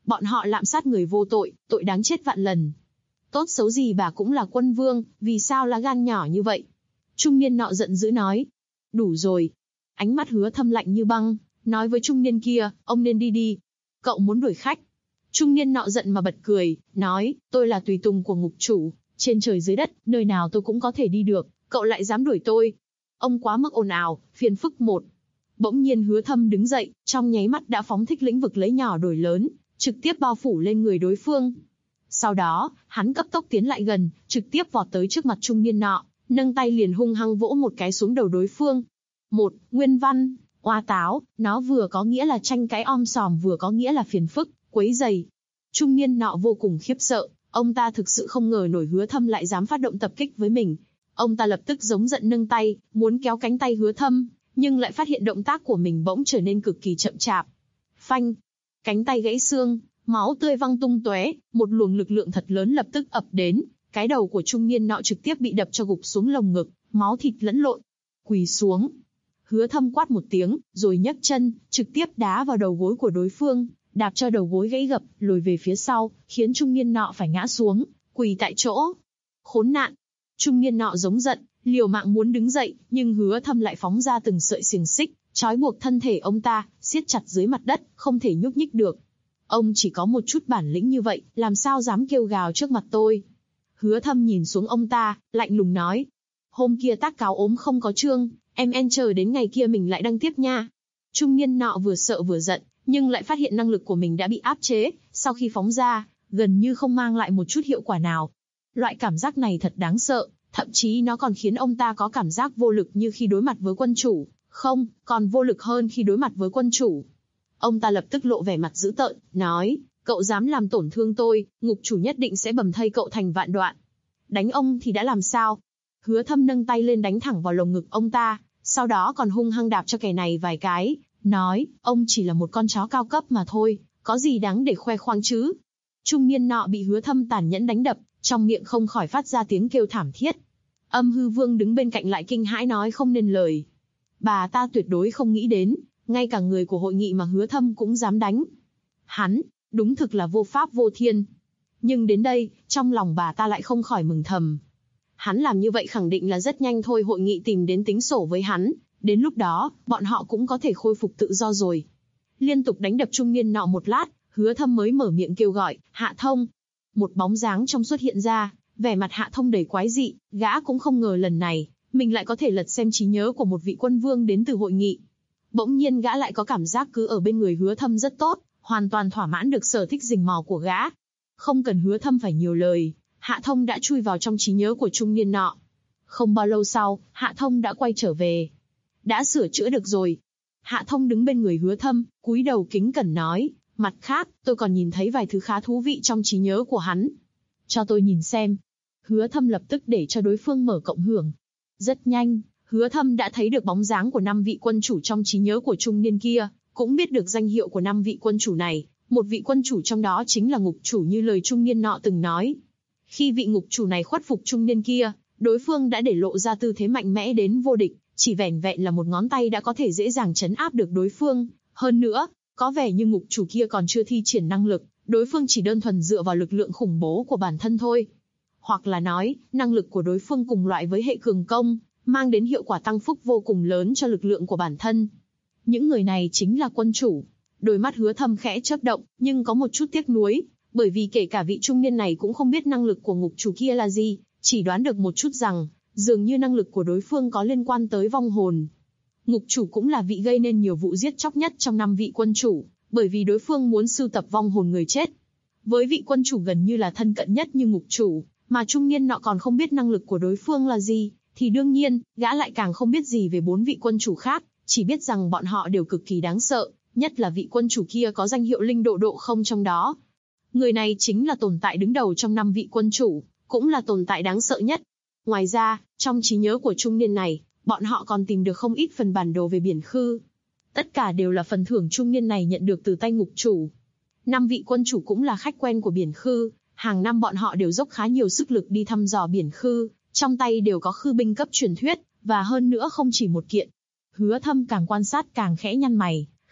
Bọn họ lạm sát người vô tội, tội đáng chết vạn lần. Tốt xấu gì bà cũng là quân vương, vì sao lá gan nhỏ như vậy? Trung niên nọ giận dữ nói. Đủ rồi. Ánh mắt Hứa Thâm lạnh như băng, nói với trung niên kia, ông nên đi đi. Cậu muốn đuổi khách. Trung niên nọ giận mà bật cười, nói, tôi là tùy tùng của ngục chủ, trên trời dưới đất, nơi nào tôi cũng có thể đi được, cậu lại dám đuổi tôi. Ông quá mức ồn ào, phiền phức một. Bỗng nhiên Hứa Thâm đứng dậy, trong nháy mắt đã phóng thích lĩnh vực lấy nhỏ đổi lớn, trực tiếp bao phủ lên người đối phương. Sau đó, hắn cấp tốc tiến lại gần, trực tiếp vọt tới trước mặt trung niên nọ, nâng tay liền hung hăng vỗ một cái xuống đầu đối phương. Một, nguyên văn, oa táo, nó vừa có nghĩa là tranh cãi om sòm vừa có nghĩa là phiền phức, quấy rầy. Trung niên nọ vô cùng khiếp sợ, ông ta thực sự không ngờ nổi Hứa Thâm lại dám phát động tập kích với mình. Ông ta lập tức giống giận nâng tay, muốn kéo cánh tay Hứa Thâm, nhưng lại phát hiện động tác của mình bỗng trở nên cực kỳ chậm chạp. Phanh, cánh tay gãy xương, máu tươi văng tung tóe, một luồng lực lượng thật lớn lập tức ập đến, cái đầu của trung niên nọ trực tiếp bị đập cho gục xuống lồng ngực, máu thịt lẫn lộn. Quỳ xuống. Hứa Thâm quát một tiếng, rồi nhấc chân, trực tiếp đá vào đầu gối của đối phương, đạp cho đầu gối gãy gập, lùi về phía sau, khiến trung niên nọ phải ngã xuống, quỳ tại chỗ. Khốn nạn! Trung niên nọ giống giận, liều mạng muốn đứng dậy, nhưng Hứa Thâm lại phóng ra từng sợi xiềng xích, trói buộc thân thể ông ta, siết chặt dưới mặt đất, không thể nhúc nhích được. Ông chỉ có một chút bản lĩnh như vậy, làm sao dám kêu gào trước mặt tôi? Hứa Thâm nhìn xuống ông ta, lạnh lùng nói. Hôm kia tác cáo ốm không có chương, em chờ đến ngày kia mình lại đăng tiếp nha. Trung niên nọ vừa sợ vừa giận, nhưng lại phát hiện năng lực của mình đã bị áp chế, sau khi phóng ra, gần như không mang lại một chút hiệu quả nào. Loại cảm giác này thật đáng sợ, thậm chí nó còn khiến ông ta có cảm giác vô lực như khi đối mặt với quân chủ, không, còn vô lực hơn khi đối mặt với quân chủ. Ông ta lập tức lộ vẻ mặt dữ tợn, nói, cậu dám làm tổn thương tôi, ngục chủ nhất định sẽ bầm thây cậu thành vạn đoạn. Đánh ông thì đã làm sao? Hứa Thâm nâng tay lên đánh thẳng vào lồng ngực ông ta, sau đó còn hung hăng đạp cho kẻ này vài cái, nói, ông chỉ là một con chó cao cấp mà thôi, có gì đáng để khoe khoang chứ? Trung niên nọ bị Hứa Thâm tàn nhẫn đánh đập, trong miệng không khỏi phát ra tiếng kêu thảm thiết. Âm Hư Vương đứng bên cạnh lại kinh hãi nói không nên lời. Bà ta tuyệt đối không nghĩ đến, ngay cả người của hội nghị mà Hứa Thâm cũng dám đánh. Hắn, đúng thực là vô pháp vô thiên. Nhưng đến đây, trong lòng bà ta lại không khỏi mừng thầm. Hắn làm như vậy khẳng định là rất nhanh thôi hội nghị tìm đến tính sổ với hắn, đến lúc đó, bọn họ cũng có thể khôi phục tự do rồi. Liên tục đánh đập trung niên nọ một lát, Hứa Thâm mới mở miệng kêu gọi, Hạ Thông. Một bóng dáng trong xuất hiện ra, vẻ mặt Hạ Thông đầy quái dị, gã cũng không ngờ lần này, mình lại có thể lật xem trí nhớ của một vị quân vương đến từ hội nghị. Bỗng nhiên gã lại có cảm giác cứ ở bên người Hứa Thâm rất tốt, hoàn toàn thỏa mãn được sở thích rình mò của gã. Không cần Hứa Thâm phải nhiều lời, Hạ Thông đã chui vào trong trí nhớ của trung niên nọ. Không bao lâu sau, Hạ Thông đã quay trở về. Đã sửa chữa được rồi. Hạ Thông đứng bên người Hứa Thâm, cúi đầu kính cẩn nói, mặt khác, tôi còn nhìn thấy vài thứ khá thú vị trong trí nhớ của hắn. Cho tôi nhìn xem. Hứa Thâm lập tức để cho đối phương mở cộng hưởng. Rất nhanh, Hứa Thâm đã thấy được bóng dáng của 5 vị quân chủ trong trí nhớ của trung niên kia, cũng biết được danh hiệu của 5 vị quân chủ này. Một vị quân chủ trong đó chính là ngục chủ như lời trung niên nọ từng nói. Khi vị ngục chủ này khuất phục trung niên kia, đối phương đã để lộ ra tư thế mạnh mẽ đến vô địch, chỉ vẻn vẹn là một ngón tay đã có thể dễ dàng trấn áp được đối phương. Hơn nữa, có vẻ như ngục chủ kia còn chưa thi triển năng lực, đối phương chỉ đơn thuần dựa vào lực lượng khủng bố của bản thân thôi. Hoặc là nói, năng lực của đối phương cùng loại với hệ cường công, mang đến hiệu quả tăng phúc vô cùng lớn cho lực lượng của bản thân. Những người này chính là quân chủ. Đôi mắt Hứa Thâm khẽ chớp động, nhưng có một chút tiếc nuối, bởi vì kể cả vị trung niên này cũng không biết năng lực của ngục chủ kia là gì, chỉ đoán được một chút rằng, dường như năng lực của đối phương có liên quan tới vong hồn. Ngục chủ cũng là vị gây nên nhiều vụ giết chóc nhất trong 5 vị quân chủ, bởi vì đối phương muốn sưu tập vong hồn người chết. Với vị quân chủ gần như là thân cận nhất như ngục chủ, mà trung niên nọ còn không biết năng lực của đối phương là gì, thì đương nhiên, gã lại càng không biết gì về 4 vị quân chủ khác, chỉ biết rằng bọn họ đều cực kỳ đáng sợ, nhất là vị quân chủ kia có danh hiệu linh độ độ không trong đó. Người này chính là tồn tại đứng đầu trong 5 vị quân chủ, cũng là tồn tại đáng sợ nhất. Ngoài ra, trong trí nhớ của trung niên này, bọn họ còn tìm được không ít phần bản đồ về biển khư. Tất cả đều là phần thưởng trung niên này nhận được từ tay ngục chủ. 5 vị quân chủ cũng là khách quen của biển khư, hàng năm bọn họ đều dốc khá nhiều sức lực đi thăm dò biển khư, trong tay đều có khư binh cấp truyền thuyết, và hơn nữa không chỉ một kiện. Hứa Thâm càng quan sát càng khẽ nhăn mày,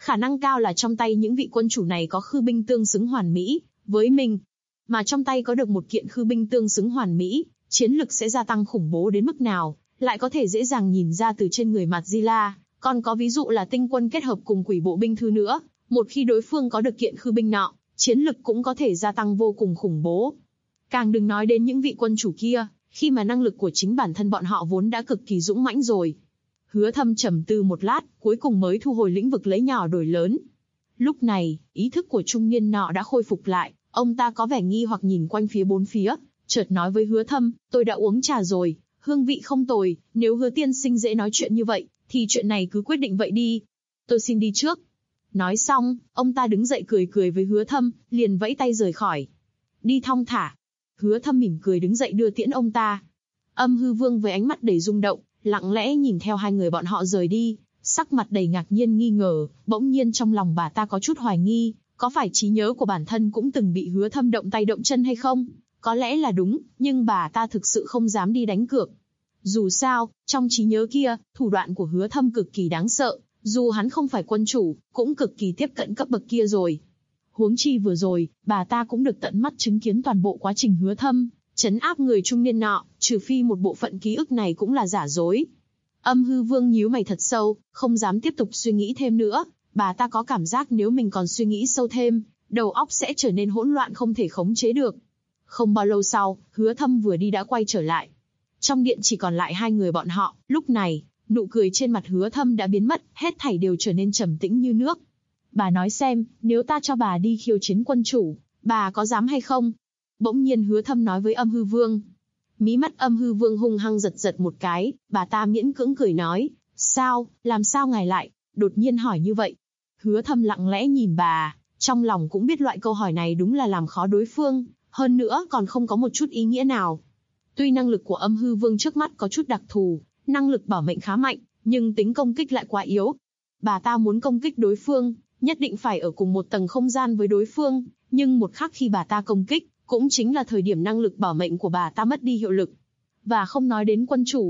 Khả năng cao là trong tay những vị quân chủ này có khư binh tương xứng hoàn mỹ với mình. Mà trong tay có được một kiện khư binh tương xứng hoàn mỹ, chiến lực sẽ gia tăng khủng bố đến mức nào, lại có thể dễ dàng nhìn ra từ trên người Madzilla. Còn có ví dụ là tinh quân kết hợp cùng quỷ bộ binh thư nữa, một khi đối phương có được kiện khư binh nọ, chiến lực cũng có thể gia tăng vô cùng khủng bố. Càng đừng nói đến những vị quân chủ kia, khi mà năng lực của chính bản thân bọn họ vốn đã cực kỳ dũng mãnh rồi. Hứa Thâm trầm tư một lát, cuối cùng mới thu hồi lĩnh vực lấy nhỏ đổi lớn. Lúc này, ý thức của trung niên nọ đã khôi phục lại, ông ta có vẻ nghi hoặc nhìn quanh phía bốn phía, chợt nói với Hứa Thâm, tôi đã uống trà rồi, hương vị không tồi, nếu Hứa tiên sinh dễ nói chuyện như vậy, thì chuyện này cứ quyết định vậy đi. Tôi xin đi trước. Nói xong, ông ta đứng dậy cười cười với Hứa Thâm, liền vẫy tay rời khỏi. Đi thong thả. Hứa Thâm mỉm cười đứng dậy đưa tiễn ông ta. Âm Hư Vương với ánh mắt đầy rung động, lặng lẽ nhìn theo hai người bọn họ rời đi, sắc mặt đầy ngạc nhiên nghi ngờ, bỗng nhiên trong lòng bà ta có chút hoài nghi, có phải trí nhớ của bản thân cũng từng bị Hứa Thâm động tay động chân hay không? Có lẽ là đúng, nhưng bà ta thực sự không dám đi đánh cược. Dù sao, trong trí nhớ kia, thủ đoạn của Hứa Thâm cực kỳ đáng sợ, dù hắn không phải quân chủ, cũng cực kỳ tiếp cận cấp bậc kia rồi. Huống chi vừa rồi, bà ta cũng được tận mắt chứng kiến toàn bộ quá trình Hứa Thâm trấn áp người trung niên nọ, trừ phi một bộ phận ký ức này cũng là giả dối. Âm Hư Vương nhíu mày thật sâu, không dám tiếp tục suy nghĩ thêm nữa, bà ta có cảm giác nếu mình còn suy nghĩ sâu thêm, đầu óc sẽ trở nên hỗn loạn không thể khống chế được. Không bao lâu sau, Hứa Thâm vừa đi đã quay trở lại. Trong điện chỉ còn lại hai người bọn họ, lúc này, nụ cười trên mặt Hứa Thâm đã biến mất, hết thảy đều trở nên trầm tĩnh như nước. Bà nói xem, nếu ta cho bà đi khiêu chiến quân chủ, bà có dám hay không? Bỗng nhiên Hứa Thâm nói với Âm Hư Vương. Mí mắt Âm Hư Vương hung hăng giật giật một cái, bà ta miễn cưỡng cười nói, sao, làm sao ngài lại, đột nhiên hỏi như vậy? Hứa Thâm lặng lẽ nhìn bà, trong lòng cũng biết loại câu hỏi này đúng là làm khó đối phương, hơn nữa còn không có một chút ý nghĩa nào. Tuy năng lực của Âm Hư Vương trước mắt có chút đặc thù, năng lực bảo mệnh khá mạnh, nhưng tính công kích lại quá yếu. Bà ta muốn công kích đối phương, nhất định phải ở cùng một tầng không gian với đối phương, nhưng một khắc khi bà ta công kích, cũng chính là thời điểm năng lực bảo mệnh của bà ta mất đi hiệu lực. Và không nói đến quân chủ.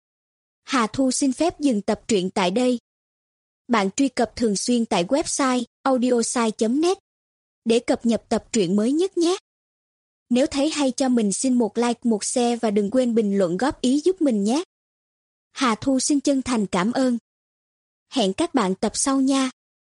Hà Thu xin phép dừng tập truyện tại đây. Bạn truy cập thường xuyên tại website audiosai.net để cập nhật tập truyện mới nhất nhé. Nếu thấy hay cho mình xin một like, một share và đừng quên bình luận góp ý giúp mình nhé. Hà Thu xin chân thành cảm ơn. Hẹn các bạn tập sau nha.